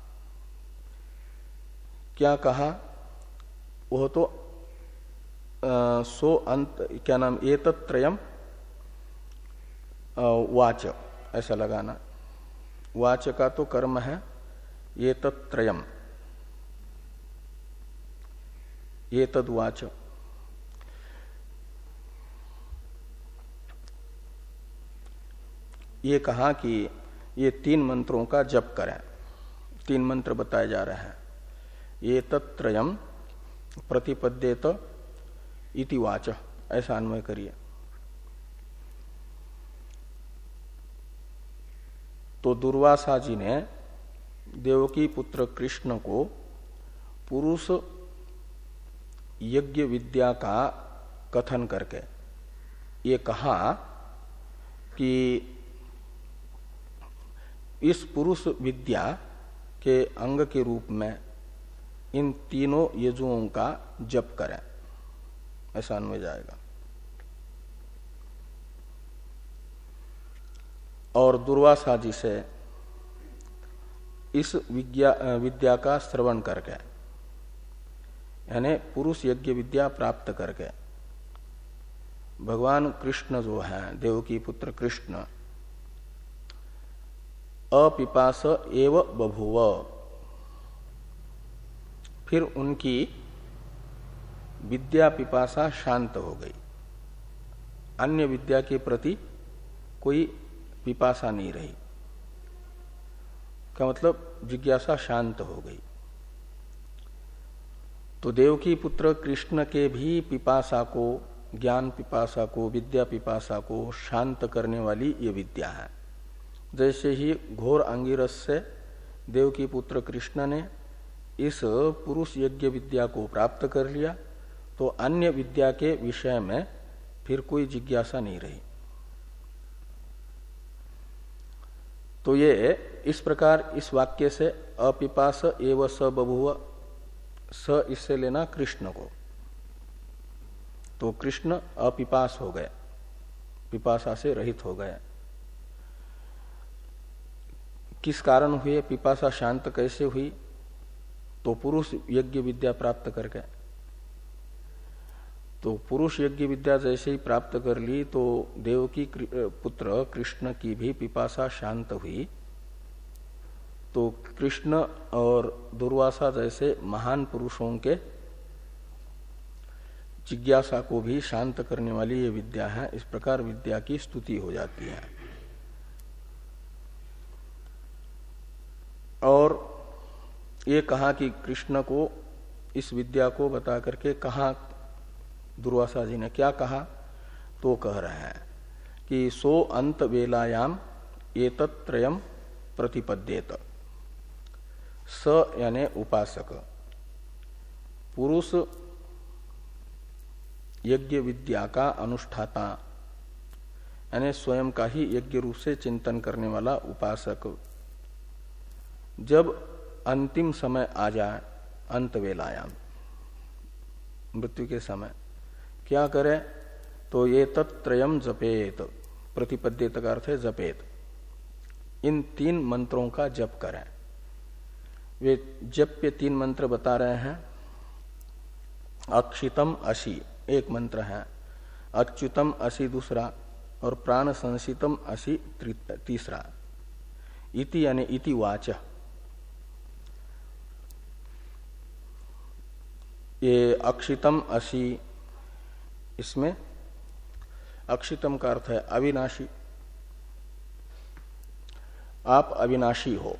क्या कहा वह तो आ, सो अंत क्या नाम एतत्त्रयम् वाच ऐसा लगाना, वाच का तो कर्म है एतत्त्रयम्, एतद्वाच। ये कहा कि ये तीन मंत्रों का जप करें, तीन मंत्र बताए जा रहे हैं। एतत्त्रयम् प्रतिपद्येत इति वाच, ऐसा अन्वय करिए। तो दुर्वासा जी ने देवकी पुत्र कृष्ण को पुरुष यज्ञ विद्या का कथन करके ये कहा कि इस पुरुष विद्या के अंग के रूप में इन तीनों यजुओं का जप करें, ऐसा अन्वय जाएगा। और दुर्वासा जी से इस विद्या विद्या का श्रवण करके, यानी पुरुष यज्ञ विद्या प्राप्त करके भगवान कृष्ण जो है, देवकी पुत्र कृष्ण, अपिपास एव बभुव, फिर उनकी विद्या पिपासा शांत हो गई, अन्य विद्या के प्रति कोई पिपासा नहीं रही, का मतलब जिज्ञासा शांत हो गई। तो देवकी पुत्र कृष्ण के भी पिपासा को, ज्ञान पिपासा को, विद्या पिपासा को शांत करने वाली ये विद्या है। जैसे ही घोर अंगिरस से देवकी पुत्र कृष्ण ने इस पुरुष यज्ञ विद्या को प्राप्त कर लिया, तो अन्य विद्या के विषय में फिर कोई जिज्ञासा नहीं रही। तो ये इस प्रकार इस वाक्य से अपिपास एव स बभुव, स इससे लेना कृष्ण को, तो कृष्ण अपिपास हो गए, पिपासा से रहित हो गए। किस कारण हुए, पिपासा शांत कैसे हुई? तो पुरुष यज्ञ विद्या प्राप्त करके। तो पुरुष यज्ञ विद्या जैसे ही प्राप्त कर ली तो देवकी पुत्र कृष्ण की भी पिपासा शांत हुई। तो कृष्ण और दुर्वासा जैसे महान पुरुषों के जिज्ञासा को भी शांत करने वाली ये विद्या है। इस प्रकार विद्या की स्तुति हो जाती है। और ये कहा कि कृष्ण को इस विद्या को बता करके कहा, दुर्वासा जी ने क्या कहा, तो कह रहे हैं कि सो अंत वेलायाम एतत्रयम् प्रतिपद्येत। स यानी उपासक, पुरुष यज्ञ विद्या का अनुष्ठाता, यानी स्वयं का ही यज्ञ रूप से चिंतन करने वाला उपासक, जब अंतिम समय आ जाए, अंत वेलायाम, मृत्यु के समय, क्या करे? तो ये तत्त्रयम् जपेत, प्रतिपद्येत का अर्थ है जपेत, इन तीन मंत्रों का जप करें। वे जप पे तीन मंत्र बता रहे हैं। अक्षितम असी एक मंत्र है, अच्युतम असी दूसरा, और प्राण संसितम असी तीसरा। इति यानी इति वाच, ये अक्षितम असी, इसमें अक्षितम का अर्थ है अविनाशी, आप अविनाशी हो,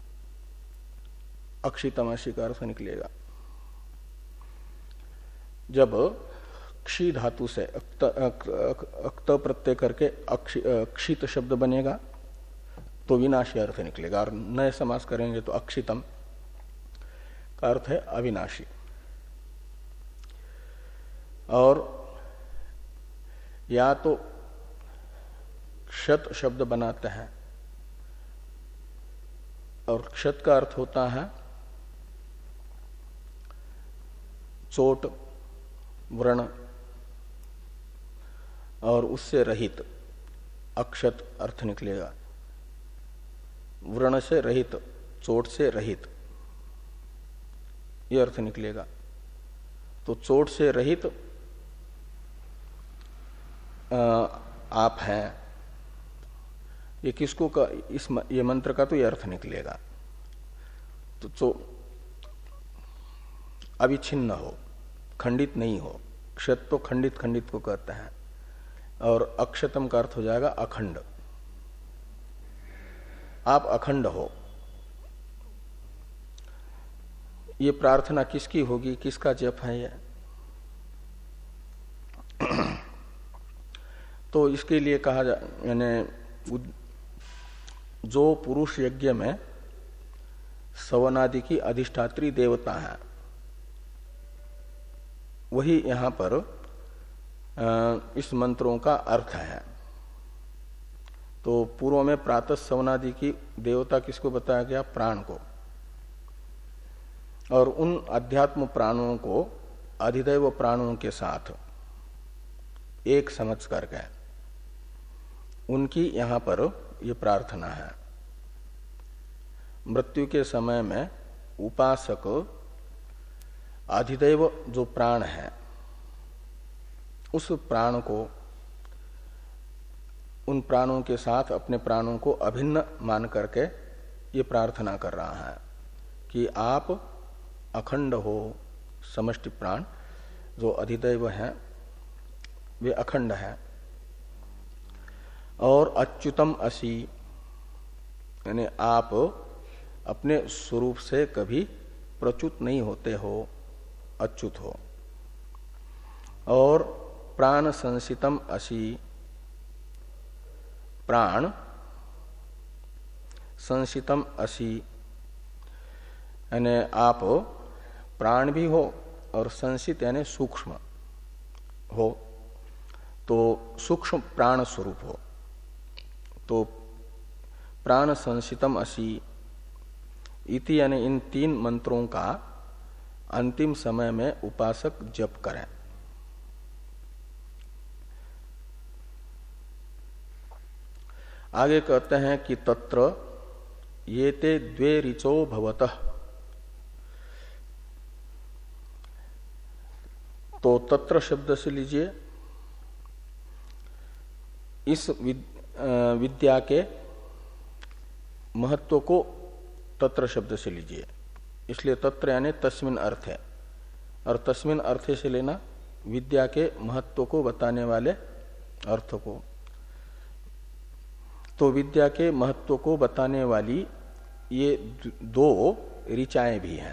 अक्षितम असी का अर्थ निकलेगा। जब क्षी धातु से अक्त, अक्त प्रत्यय करके अक्षित शब्द बनेगा तो विनाशी अर्थ निकलेगा, और नए समास करेंगे तो अक्षितम का अर्थ है अविनाशी। और या तो क्षत शब्द बनाते हैं, और क्षत का अर्थ होता है चोट, व्रण, और उससे रहित, अक्षत अर्थ निकलेगा। व्रण से रहित, चोट से रहित, यह अर्थ निकलेगा। तो चोट से रहित आप हैं, ये किसको का, इस ये मंत्र का तो ये अर्थ निकलेगा। तो चो अविच्छिन्न हो, खंडित नहीं हो। क्षत तो खंडित खंडित को कहते हैं, और अक्षतम का अर्थ हो जाएगा अखंड, आप अखंड हो। ये प्रार्थना किसकी होगी, किसका जप है ये? तो इसके लिए कहा जा, यानी जो पुरुष यज्ञ में सवनादि की अधिष्ठात्री देवता है, वही यहां पर इस मंत्रों का अर्थ है। तो पूर्व में प्रातः सवनादि की देवता किसको बताया गया? प्राण को। और उन अध्यात्म प्राणों को अधिदैव प्राणों के साथ एक समझ करके उनकी यहां पर ये प्रार्थना है। मृत्यु के समय में उपासक अधिदैव जो प्राण है उस प्राण को, उन प्राणों के साथ अपने प्राणों को अभिन्न मान करके ये प्रार्थना कर रहा है कि आप अखंड हो। समष्टि प्राण जो अधिदैव है वे अखंड है। और अच्युतम असि, यानी आप अपने स्वरूप से कभी प्रच्युत नहीं होते हो, अच्युत हो। और प्राण संसितम असि, प्राण संसितम असि, यानी आप प्राण भी हो और संसित यानी सूक्ष्म हो, तो सूक्ष्म प्राण स्वरूप हो। तो प्राण संसितम असि इति यानी इन तीन मंत्रों का अंतिम समय में उपासक जप करें। आगे कहते हैं कि तत्र ये ते द्वे ऋचो भवतः, तो तत्र शब्द से लीजिए इस विद्या के महत्व को तत्र शब्द से लीजिए, इसलिए तत्र यानी तस्मिन अर्थ है, और तस्मिन अर्थ से लेना विद्या के महत्व को बताने वाले अर्थ को। तो विद्या के महत्व को बताने वाली ये दो ऋचाएं भी हैं।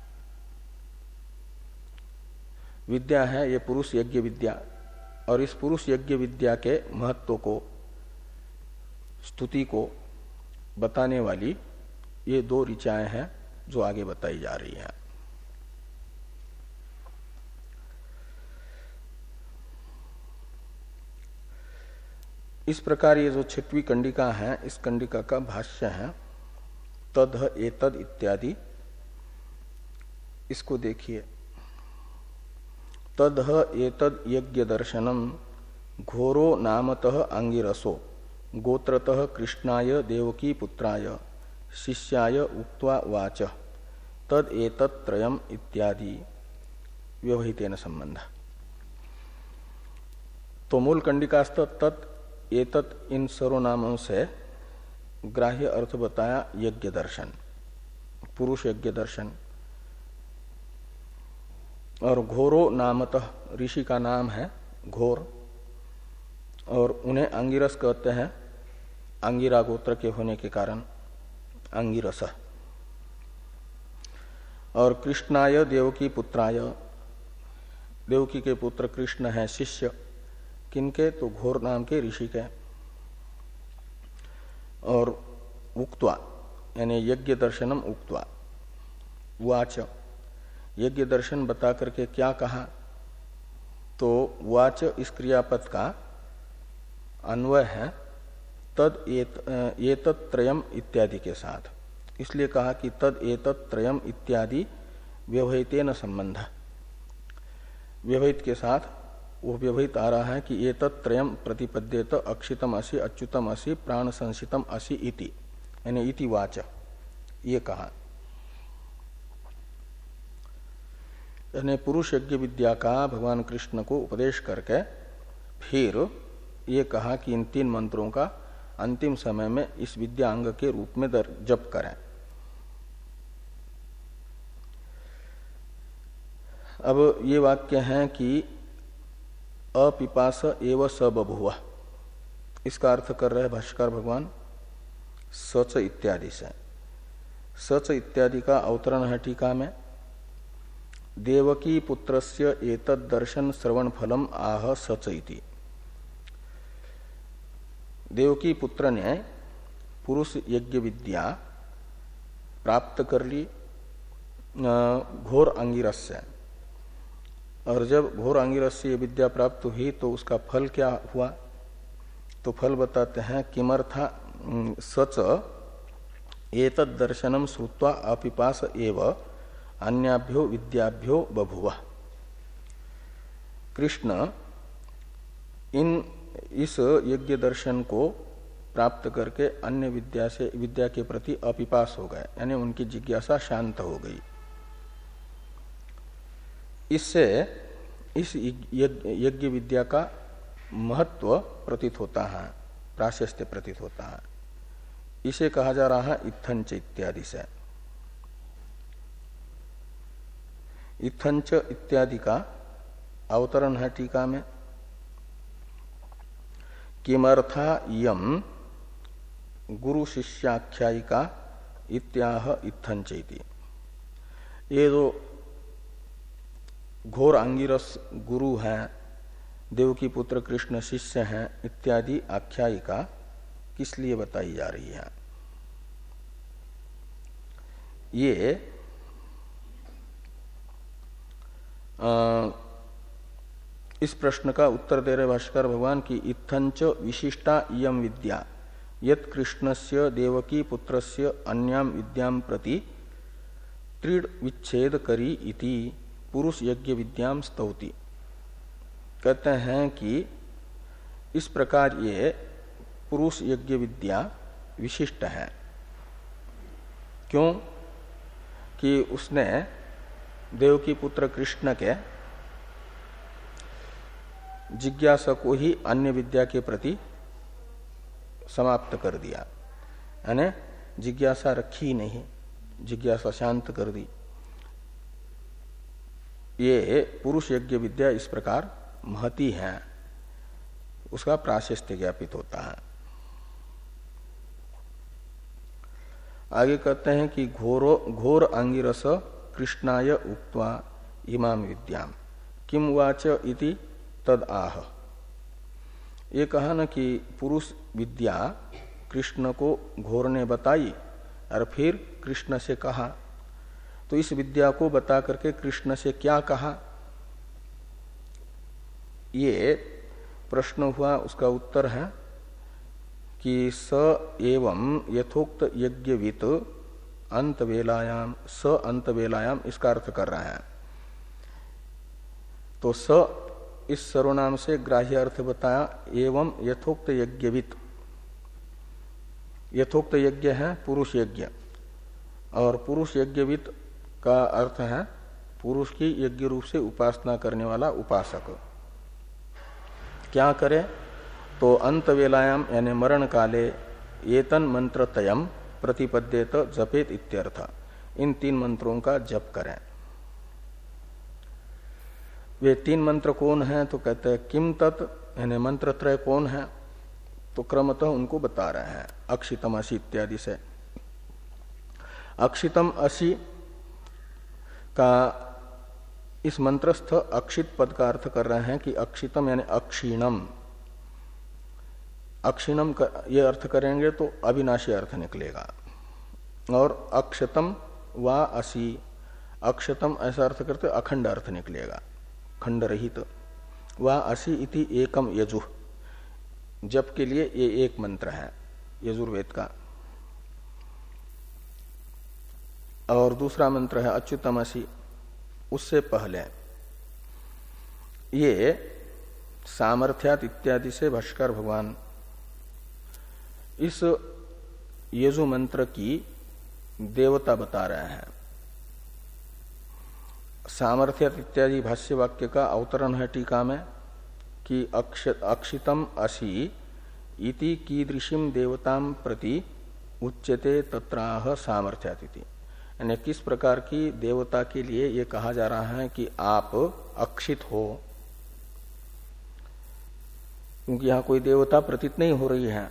विद्या है ये पुरुष यज्ञ विद्या, और इस पुरुष यज्ञ विद्या के महत्व को, स्तुति को बताने वाली ये दो ऋचाएं हैं जो आगे बताई जा रही हैं। इस प्रकार ये जो छठवीं कंडिका है, इस कंडिका का भाष्य है तद एतद इत्यादि। इसको देखिए, तद एतद यज्ञ दर्शनम घोरो नामतः अंगिरसो गोत्रतः कृष्णाय देवकी पुत्राय शिष्याय उक्त्वा वाच तद एतत् त्रयम् इत्यादि व्यवहितेन संबंध। तो मूल कंडिकास्थ तत् एतत् इन सर्वनामों से ग्राह्य अर्थ बताया यज्ञ दर्शन, पुरुष यज्ञ दर्शन। और घोरो नामतः ऋषि का नाम है घोर, और उन्हें अंगिरस कहते हैं अंगिरा गोत्र के होने के कारण अंगिरस। और कृष्णाय देवकी पुत्राय, देवकी के पुत्र कृष्ण है शिष्य किनके, तो घोर नाम के ऋषि के। और उक्त्वा यानी यज्ञ दर्शनम उक्त्वा वाच, यज्ञ दर्शन बता करके क्या कहा, तो वाच इस क्रियापद का अन्वय है तद एतत् त्रयम् इत्यादि के साथ, इसलिए कहा कि तद एतत् त्रयम् इत्यादि व्यवहितेन संबंध। व्यवहित के साथ वो व्यवहित आ रहा है कि एतत् त्रयम् प्रतिपद्येत अक्षितम असि अच्युतम असि प्राण संसितम असि इति, यानी इति वाच ये कहा। यानी पुरुष यज्ञ विद्या का भगवान कृष्ण को उपदेश करके फिर ये कहा कि इन तीन मंत्रों का अंतिम समय में इस विद्या अंग के रूप में जप करें। अब ये वाक्य है कि अपिपास एव स बभुव, इसका अर्थ कर रहे भाष्यकार भगवान सच इत्यादि से। सच इत्यादि का अवतरण है टीका में, देवकी पुत्रस्य एतद् दर्शन श्रवण फलम आह सच इति। देवकी पुत्र ने पुरुष यज्ञ विद्या प्राप्त कर ली घोर अंगिरस से, और जब घोर अंगिरस से विद्या प्राप्त हुई तो उसका फल क्या हुआ, तो फल बताते हैं किमर्था सच एतद् दर्शनम श्रुत्वा अपिपास एव अन्याभ्यो विद्याभ्यो बभुव। कृष्ण इन इस यज्ञ दर्शन को प्राप्त करके अन्य विद्या से विद्या के प्रति अपिपास हो गए, यानी उनकी जिज्ञासा शांत हो गई। इससे इस यज्ञ विद्या का महत्व प्रतीत होता है, प्राशस्त्य प्रतीत होता है। इसे कहा जा रहा है इत्थंच इत्यादि से। इत्थंच इत्यादि का अवतरण है टीका में, किमर्था यम गुरु शिष्याख्यायिका इत्याह इत्थंचेति। ये जो घोर अंगिरस गुरु हैं, देवकी पुत्र कृष्ण शिष्य हैं इत्यादि आख्यायिका किस लिए बताई जा रही है? ये आ, इस प्रश्न का उत्तर दे रहे भाष्कर भगवान की इत्थंच विशिष्टा इयं विद्या यत् कृष्णस्य देवकी पुत्रस्य अन्याम विद्याम प्रति त्रीड विच्छेद करी इति पुरुष यज्ञ विद्याम स्तौति। कहते हैं कि इस प्रकार ये पुरुष यज्ञ विद्या विशिष्ट है। क्यों? कि उसने देवकी पुत्र कृष्ण के जिज्ञासा को ही अन्य विद्या के प्रति समाप्त कर दिया, यानी जिज्ञासा रखी नहीं, जिज्ञासा शांत कर दी। ये पुरुष यज्ञ विद्या इस प्रकार महती है, उसका प्राशस्त्य ज्ञापित होता है। आगे कहते हैं कि घोरो घोर अंगिरस कृष्णाय उक्त्वा इमाम विद्याम किम वाच इति तद आह। ये कहा न कि पुरुष विद्या कृष्ण को घोर ने बताई और फिर कृष्ण से कहा, तो इस विद्या को बता करके कृष्ण से क्या कहा, ये प्रश्न हुआ। उसका उत्तर है कि स एवं यथोक्त यज्ञवित अंत वेलायाम, स अंत वेलायाम इसका अर्थ कर रहा है। तो स इस सर्वनाम से ग्राह्य अर्थ बताया, एवं यथोक्त यज्ञवित। यथोक्त यज्ञ है पुरुष यज्ञ, और पुरुष यज्ञवित का अर्थ है पुरुष की यज्ञ रूप से उपासना करने वाला उपासक। क्या करे? तो अंत वेलायाम यानी मरण काले एतन मंत्रतयम प्रतिपद्येत जपेत इत्यर्थ। इन तीन मंत्रों का जप करें। वे तीन मंत्र कौन हैं? तो कहते हैं किम तत्, यानी मंत्र त्रय कौन है? तो क्रमतः उनको बता रहे हैं अक्षितम असी इत्यादि से। अक्षितम असी का इस मंत्रस्थ अक्षित पद का अर्थ कर रहे हैं कि अक्षितम यानी अक्षीणम। अक्षीणम ये अर्थ करेंगे तो अविनाशी अर्थ निकलेगा। और अक्षतम व असी, अक्षतम ऐसा अर्थ करते अखंड अर्थ निकलेगा, खंड रहित। व असी इति एकम यजुः, जप के लिए ये एक मंत्र है यजुर्वेद का। और दूसरा मंत्र है अच्युतमसी, उससे पहले ये सामर्थ्यात इत्यादि से भाष्कर भगवान इस यजु मंत्र की देवता बता रहे हैं। सामर्थ्यात इत्यादि भाष्य वाक्य का अवतरण है टीका में कि अक्ष, अक्षितम असी इति कीदृशीम देवताम प्रति उच्यते तत्राह सामर्थ्यात इति। यानी किस प्रकार की देवता के लिए ये कहा जा रहा है कि आप अक्षित हो, क्योंकि यहां कोई देवता प्रतीत नहीं हो रही है।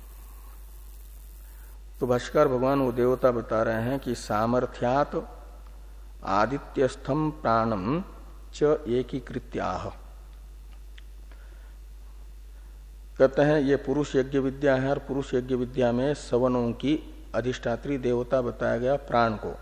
तो भाष्कर भगवान वो देवता बता रहे हैं कि सामर्थ्यात आदित्यस्थम प्राणम च एकीकृत्याह। कहते हैं ये पुरुष यज्ञ विद्या है, और पुरुष यज्ञ विद्या में सवनों की अधिष्ठात्री देवता बताया गया प्राण को।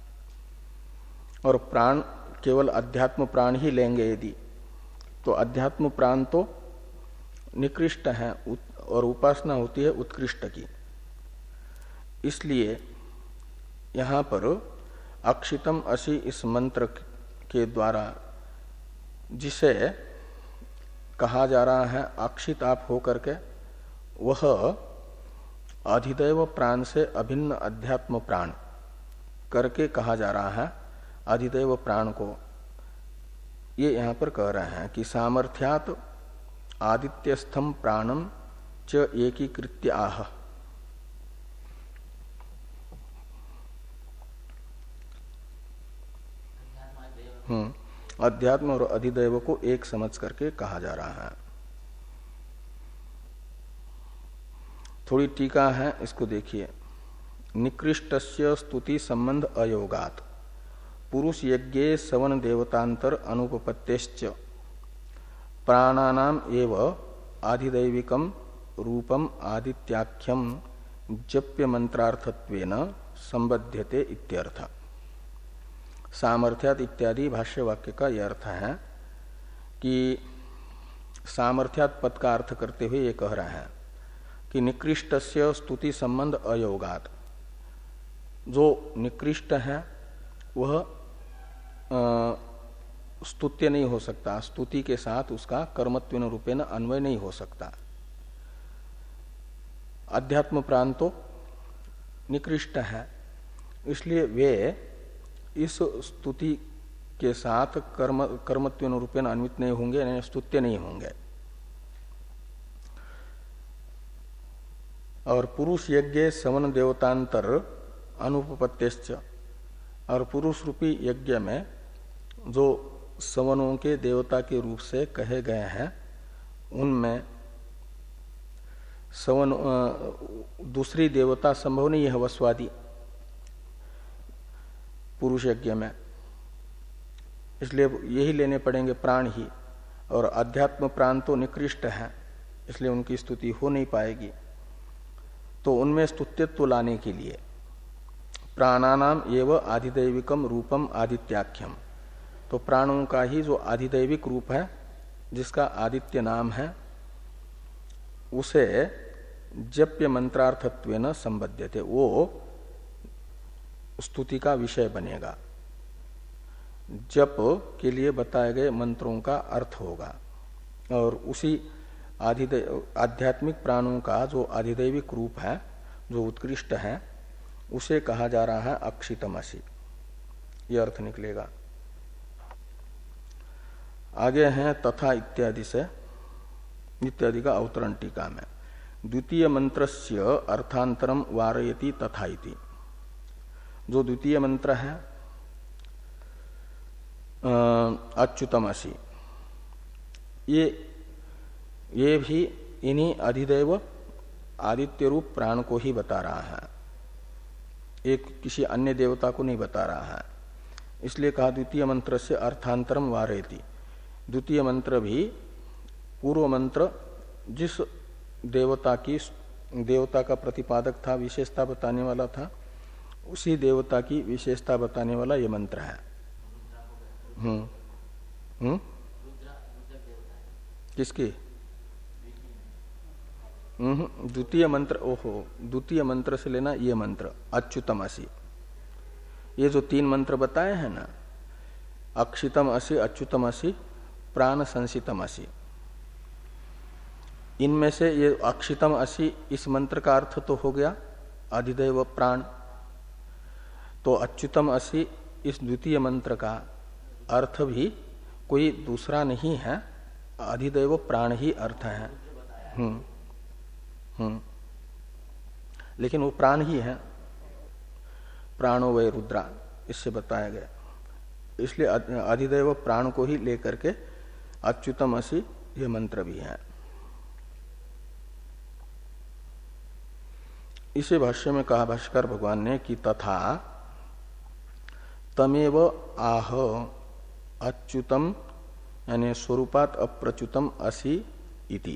और प्राण केवल अध्यात्म प्राण ही लेंगे यदि, तो अध्यात्म प्राण तो निकृष्ट है और उपासना होती है उत्कृष्ट की। इसलिए यहां पर अक्षितम असि इस मंत्र के द्वारा जिसे कहा जा रहा है अक्षित आप हो करके, वह अधिदैव प्राण से अभिन्न अध्यात्म प्राण करके कहा जा रहा है अधिदैव प्राण को। ये यहां पर कह रहे हैं कि सामर्थ्यात आदित्यस्थम प्राणम च एकीकृत्य आह। हम्म अध्यात्म और अधिदैव को एक समझ करके कहा जा रहा है। थोड़ी टीका है, इसको देखिए। निकृष्टस्य स्तुति संबंध अयोगात पुरुष यज्ञे सवन देवतांतर अनुपपत्तेश्च प्राणानाम एव आधिदैविकम रूपम आदित्याख्यम जप्य मंत्रार्थत्वेन संबध्यते इत्यर्थ। सामर्थ्यात इत्यादि भाष्य वाक्य का यह अर्थ है कि सामर्थ्यात पद का अर्थ करते हुए ये कह रहा है कि निकृष्टस्य स्तुति संबंध अयोगात, जो निकृष्ट है वह स्तुत्य नहीं हो सकता, स्तुति के साथ उसका कर्मत्वेन रूपेण अन्वय नहीं हो सकता। अध्यात्म प्राण तो निकृष्ट है, इसलिए वे इस स्तुति के साथ कर्म कर्मत्वेन रूपेण अन्वित नहीं होंगे, यानी स्तुत्य नहीं होंगे। और पुरुष यज्ञ सवन देवतांतर अनुपपत्तेश्च, और पुरुष रूपी यज्ञ में जो सवनों के देवता के रूप से कहे गए हैं उनमें सवन दूसरी देवता संभव नहीं है वस्वादि पुरुष यज्ञ में, इसलिए यही लेने पड़ेंगे प्राण ही। और अध्यात्म प्राण तो निकृष्ट है, इसलिए उनकी स्तुति हो नहीं पाएगी। तो उनमें स्तुत्यत्व लाने के लिए प्राणानाम एव आधिदैविकम रूपम आदित्याख्यम, तो प्राणों का ही जो आधिदैविक रूप है जिसका आदित्य नाम है उसे जप्य मंत्रार्थत्वेन संबध्यते, वो स्तुति का विषय बनेगा। जप के लिए बताए गए मंत्रों का अर्थ होगा। और उसी आध्यात्मिक प्राणों का जो आधिदैविक रूप है, जो उत्कृष्ट है, उसे कहा जा रहा है अक्षितमसि। यह अर्थ निकलेगा। आगे हैं तथा इत्यादि से, इत्यादि का अवतरण टीका में। द्वितीय मंत्रस्य अर्थांतरम वारयति तथा इति। जो द्वितीय मंत्र है अच्युतमसि, ये ये भी इन्हीं अधिदैव आदित्य रूप प्राण को ही बता रहा है, एक किसी अन्य देवता को नहीं बता रहा है। इसलिए कहा द्वितीय मंत्र से अर्थांतरम वारयति। द्वितीय मंत्र भी पूर्व मंत्र जिस देवता की देवता का प्रतिपादक था, विशेषता बताने वाला था, उसी देवता की विशेषता बताने वाला ये मंत्र है। हम्म हम्म किसकी? हम्म द्वितीय मंत्र, ओहो, द्वितीय मंत्र से लेना ये मंत्र अच्युतम असि। ये जो तीन मंत्र बताए हैं ना, अक्षितम असि, अच्युतम असि, प्राण संसितम असि, इनमें से ये अक्षितम असि इस मंत्र का अर्थ तो हो गया अधिदैव प्राण। तो अच्युतम असि इस द्वितीय मंत्र का अर्थ भी कोई दूसरा नहीं है, अधिदैव प्राण ही अर्थ है। हम्म हम्म लेकिन वो प्राण ही है, प्राणो वै रुद्रा, इससे बताया गया। इसलिए अधिदैव प्राण को ही लेकर के अच्युतम असि ये मंत्र भी है। इसे भाष्य में कहा भाष्कर भगवान ने कि तथा तमेव आह अच्युतम, यानी स्वरूपात अप्रच्युतम असि इति।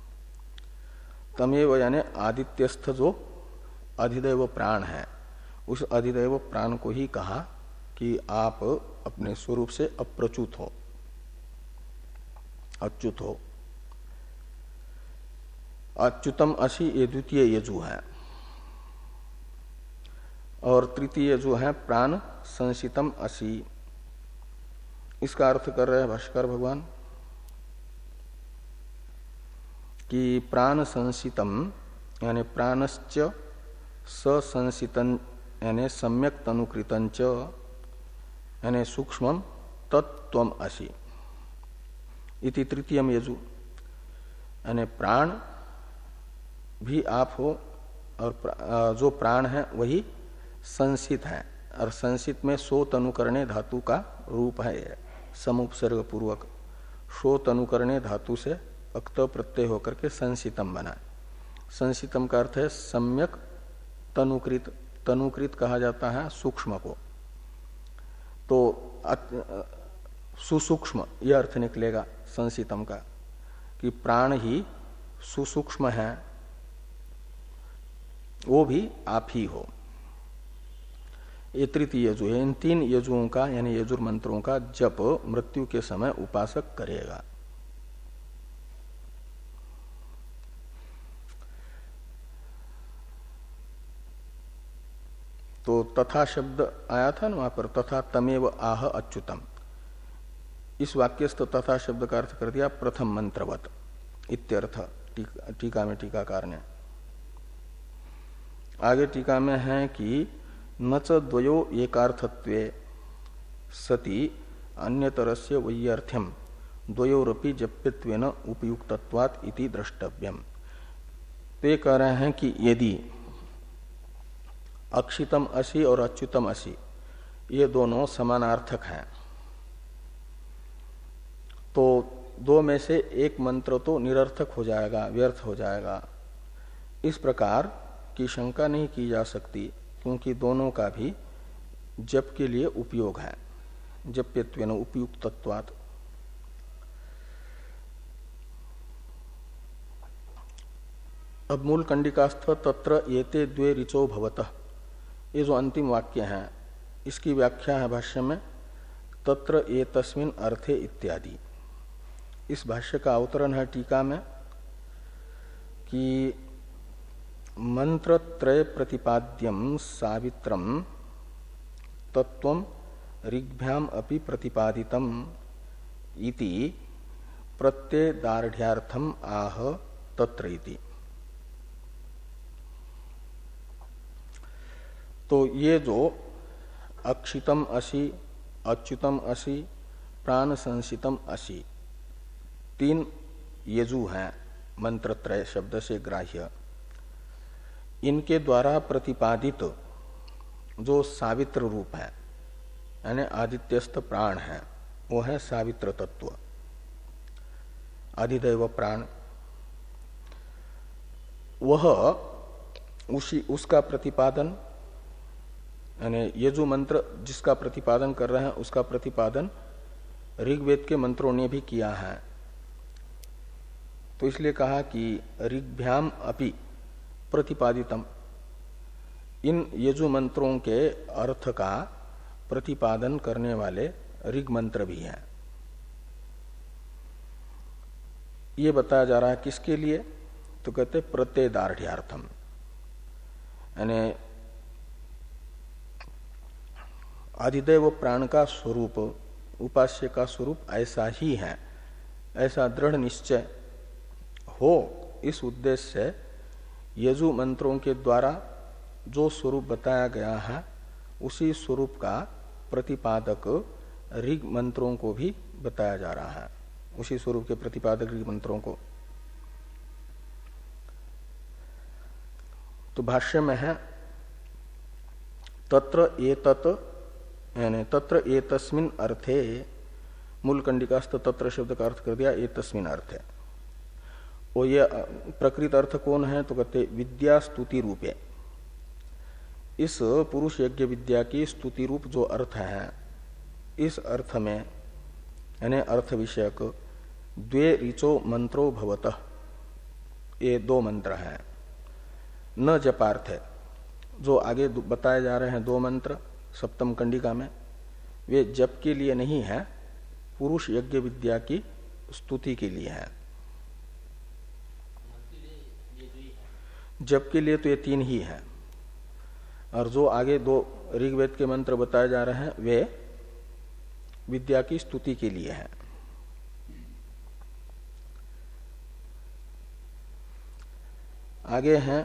तमेव यानी आदित्यस्थ जो अधिदैव प्राण है, उस अधिदैव प्राण को ही कहा कि आप अपने स्वरूप से अप्रच्युत हो, अच्युत हो। अच्युतम असि ये द्वितीय यजु है। और तृतीय जो है प्राण संसितम असि, इसका अर्थ कर रहे हैं भाष्कर भगवान कि प्राण संसितम यानी प्राणश्च ससंसितन यानी सम्यक तनुकृतंच यानी सूक्ष्मम तत्त्वम असि इति तृतीयम यजु, यानी प्राण भी आप हो और जो प्राण है वही संसित है, और संसित में सो तनुकरणे धातु का रूप है समुपसर्ग पूर्वक, सो तनुकरणे धातु से अक्त प्रत्यय होकर के संसितम बना। संसितम का अर्थ है सम्यक तनुकृत, तनुकृत कहा जाता है सूक्ष्म को, तो सुसूक्ष्म यह अर्थ निकलेगा संसितम का कि प्राण ही सुसूक्ष्म है, वो भी आप ही हो। ये तृतीय यजु है। इन तीन यजुओं का यानी यजुर मंत्रों का जप मृत्यु के समय उपासक करेगा। तो तथा शब्द आया था ना वहां पर, तथा तमेव आह अच्युतम, इस वाक्यस्थ तथा शब्द का अर्थ कर दिया प्रथम मंत्रवत इत्यर्थ टीका में टीकाकार ने। आगे टीका में है कि न च द्वयो एकार्थत्वे सति अन्यतरस्य वैयर्थ्यम द्वयोरपि जप्यत्वेन उपयुक्तत्वात् इति द्रष्टव्यम। ते कह रहे हैं कि यदि अक्षितम असि और अच्युतम असि ये दोनों समानार्थक हैं तो दो में से एक मंत्र तो निरर्थक हो जाएगा, व्यर्थ हो जाएगा। इस प्रकार की शंका नहीं की जा सकती, क्योंकि दोनों का भी जप के लिए उपयोग है, जप्यत्वेन उपयुक्तत्वात्। अब मूल कंडिकास्थ तत्र एते द्वे ऋचो भवतः, ये जो अंतिम वाक्य है इसकी व्याख्या है भाष्य में तत्र एतस्मिन् अर्थे इत्यादि। इस भाष्य का अवतरण है टीका में कि मंत्रत्रय प्रतिपाद्यम सावित्रम तत्वम ऋग्भ्याम अपि प्रतिपादितम इति प्रत्ययदार्ढ्यार्थम आह तत्र इति। तो ये जो अक्षितम असि, अच्युतम असि, प्राण संसितम असि तीन यजु हैं मंत्रत्रय शब्द से ग्राह्य, इनके द्वारा प्रतिपादित जो सावित्र रूप है यानी आदित्यस्थ प्राण है वो है सावित्र तत्व, अधिदैव प्राण। वह उसी उसका प्रतिपादन यानी यजु मंत्र जिसका प्रतिपादन कर रहे हैं उसका प्रतिपादन ऋग्वेद के मंत्रों ने भी किया है। तो इसलिए कहा कि ऋग्भ्याम अपि प्रतिपादितम, इन यजु मंत्रों के अर्थ का प्रतिपादन करने वाले ऋग मंत्र भी हैं। ये बताया जा रहा है किसके लिए, तो कहते प्रत्ययदार्ढ्यार्थम, यानी अधिदैव प्राण का स्वरूप, उपास्य का स्वरूप ऐसा ही है, ऐसा दृढ़ निश्चय हो, इस उद्देश्य से यजु मंत्रों के द्वारा जो स्वरूप बताया गया है उसी स्वरूप का प्रतिपादक ऋग मंत्रों को भी बताया जा रहा है, उसी स्वरूप के प्रतिपादक ऋग मंत्रों को। तो भाष्य में है तत्र एतत् यानी तत्र एतस्मिन् अर्थे, मूल कंडिकास्थ तत्र शब्द का अर्थ कर दिया एतस्मिन् अर्थे। वो ये प्रकृत अर्थ कौन है, तो कहते विद्या स्तुति रूपे, इस पुरुष यज्ञ विद्या की स्तुति रूप जो अर्थ है इस अर्थ में यानी अर्थ विषयक द्वे ऋचो मंत्रो भवतः, ये दो मंत्र हैं। न जपार्थ है, जो आगे बताए जा रहे हैं दो मंत्र सप्तम कंडिका में, वे जप के लिए नहीं है, पुरुष यज्ञ विद्या की स्तुति के लिए है। जप के लिए तो ये तीन ही है, और जो आगे दो ऋग्वेद के मंत्र बताए जा रहे हैं वे विद्या की स्तुति के लिए हैं। आगे हैं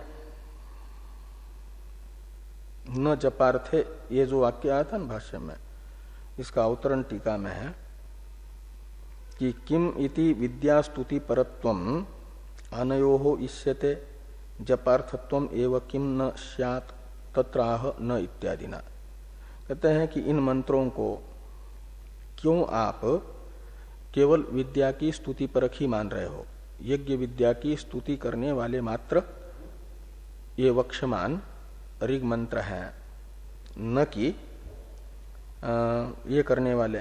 न जपार्थे, ये जो वाक्य आया था ना भाष्य में, इसका अवतरण टीका में है कि किम इति विद्या स्तुति परत्वम अनयोः इष्यते जपार्थत्वम एव किम न स्यात् तत्राह न इत्यादि ना। कहते हैं कि इन मंत्रों को क्यों आप केवल विद्या की स्तुति परख ही मान रहे हो। यज्ञ विद्या की स्तुति करने वाले मात्र ये वक्षमान ऋग मंत्र हैं, न कि आ, ये करने वाले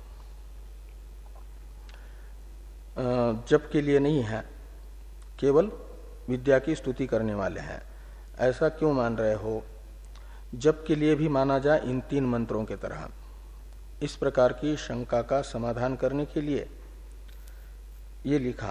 जप के लिए नहीं है, केवल विद्या की स्तुति करने वाले हैं। ऐसा क्यों मान रहे हो? जप के लिए भी माना जाए इन तीन मंत्रों के तरह। इस प्रकार की शंका का समाधान करने के लिए ये लिखा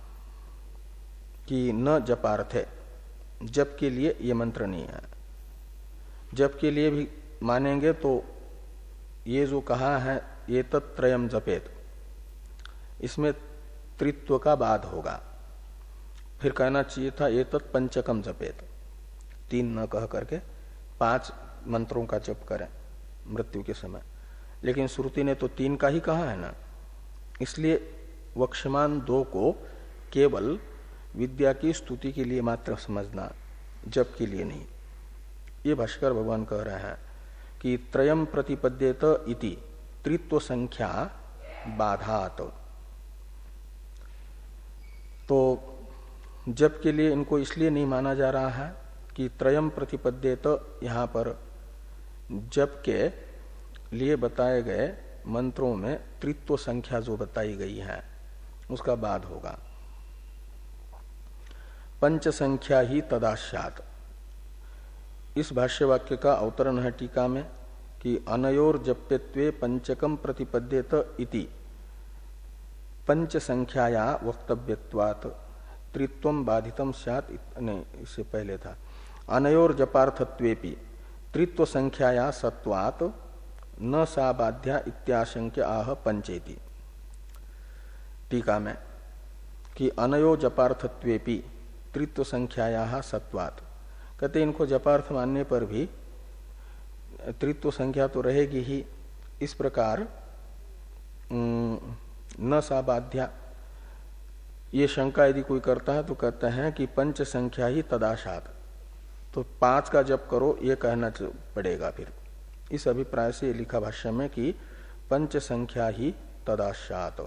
कि न जपार्थे, जप के लिए ये मंत्र नहीं है। जप के लिए भी मानेंगे तो ये जो कहा है ये तत्त्रयम जपेत, इसमें त्रित्व का बाद होगा। फिर कहना चाहिए था ये तत्पंचकम जपेत, तीन न कह करके पांच मंत्रों का जप करें मृत्यु के समय। लेकिन श्रुति ने तो तीन का ही कहा है ना, इसलिए वक्षमान दो को केवल विद्या की स्तुति के लिए मात्र समझना, जप के लिए नहीं। ये भाष्कर भगवान कह रहे हैं कि त्रयम प्रतिपद्येत इति त्रित्व संख्या बाधात। तो जप के लिए इनको इसलिए नहीं माना जा रहा है कि त्रयम प्रतिपद्येत, यहाँ पर जप के लिए बताए गए मंत्रों में त्रित्व संख्या जो बताई गई है उसका बाद होगा। पंच संख्या ही तदाश्यात, इस भाष्य वाक्य का अवतरण है टीका में कि अनयोर जप्यत्वे पंचकम प्रतिपद्येत इति पंच संख्याया वक्तव्यत्वात् त्रित्वम बाधितम स्यात्। नहीं, इससे पहले था अनयोर जपार्थत्वेपि त्रित्व संख्याया सत्वात् न सा बाध्या इत्याशंक्य आह पंचेति। टीका में कि अनयो जपार्थत्वेपि त्रित्व संख्याया सत्वात्, कहते इनको जपार्थ मानने पर भी त्रित्व संख्या तो रहेगी ही। इस प्रकार न सा बाध्या, ये शंका यदि कोई करता है तो कहते हैं कि पंच संख्या ही तदाशात, तो पांच का जप करो ये कहना पड़ेगा। फिर इस अभिप्राय से लिखा भाष्य में कि पंच संख्या ही तदाशात।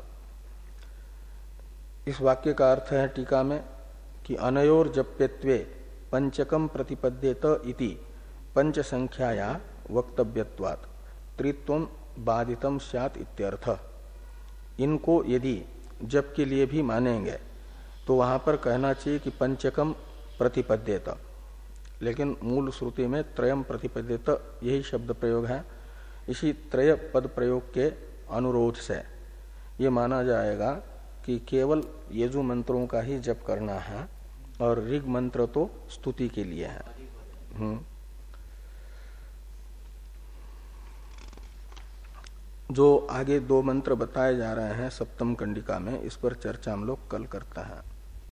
इस वाक्य का अर्थ है टीका में कि अनयोर जप्यत्वे पंचकम प्रतिपद्येत इति पंच संख्याया वक्तव्यत्वात् त्रित्वम बाधितम स्यात् इत्यर्थ। इनको यदि जप के लिए भी मानेंगे तो वहां पर कहना चाहिए कि पंचकम प्रतिपद्येत, लेकिन मूल श्रुति में त्रयम प्रतिपद्येत यही शब्द प्रयोग है। इसी त्रय पद प्रयोग के अनुरोध से ये माना जाएगा कि केवल यजु मंत्रों का ही जप करना है और ऋग मंत्र तो स्तुति के लिए है। हम्म जो आगे दो मंत्र बताए जा रहे हैं सप्तम कंडिका में, इस पर चर्चा हम लोग कल करता है।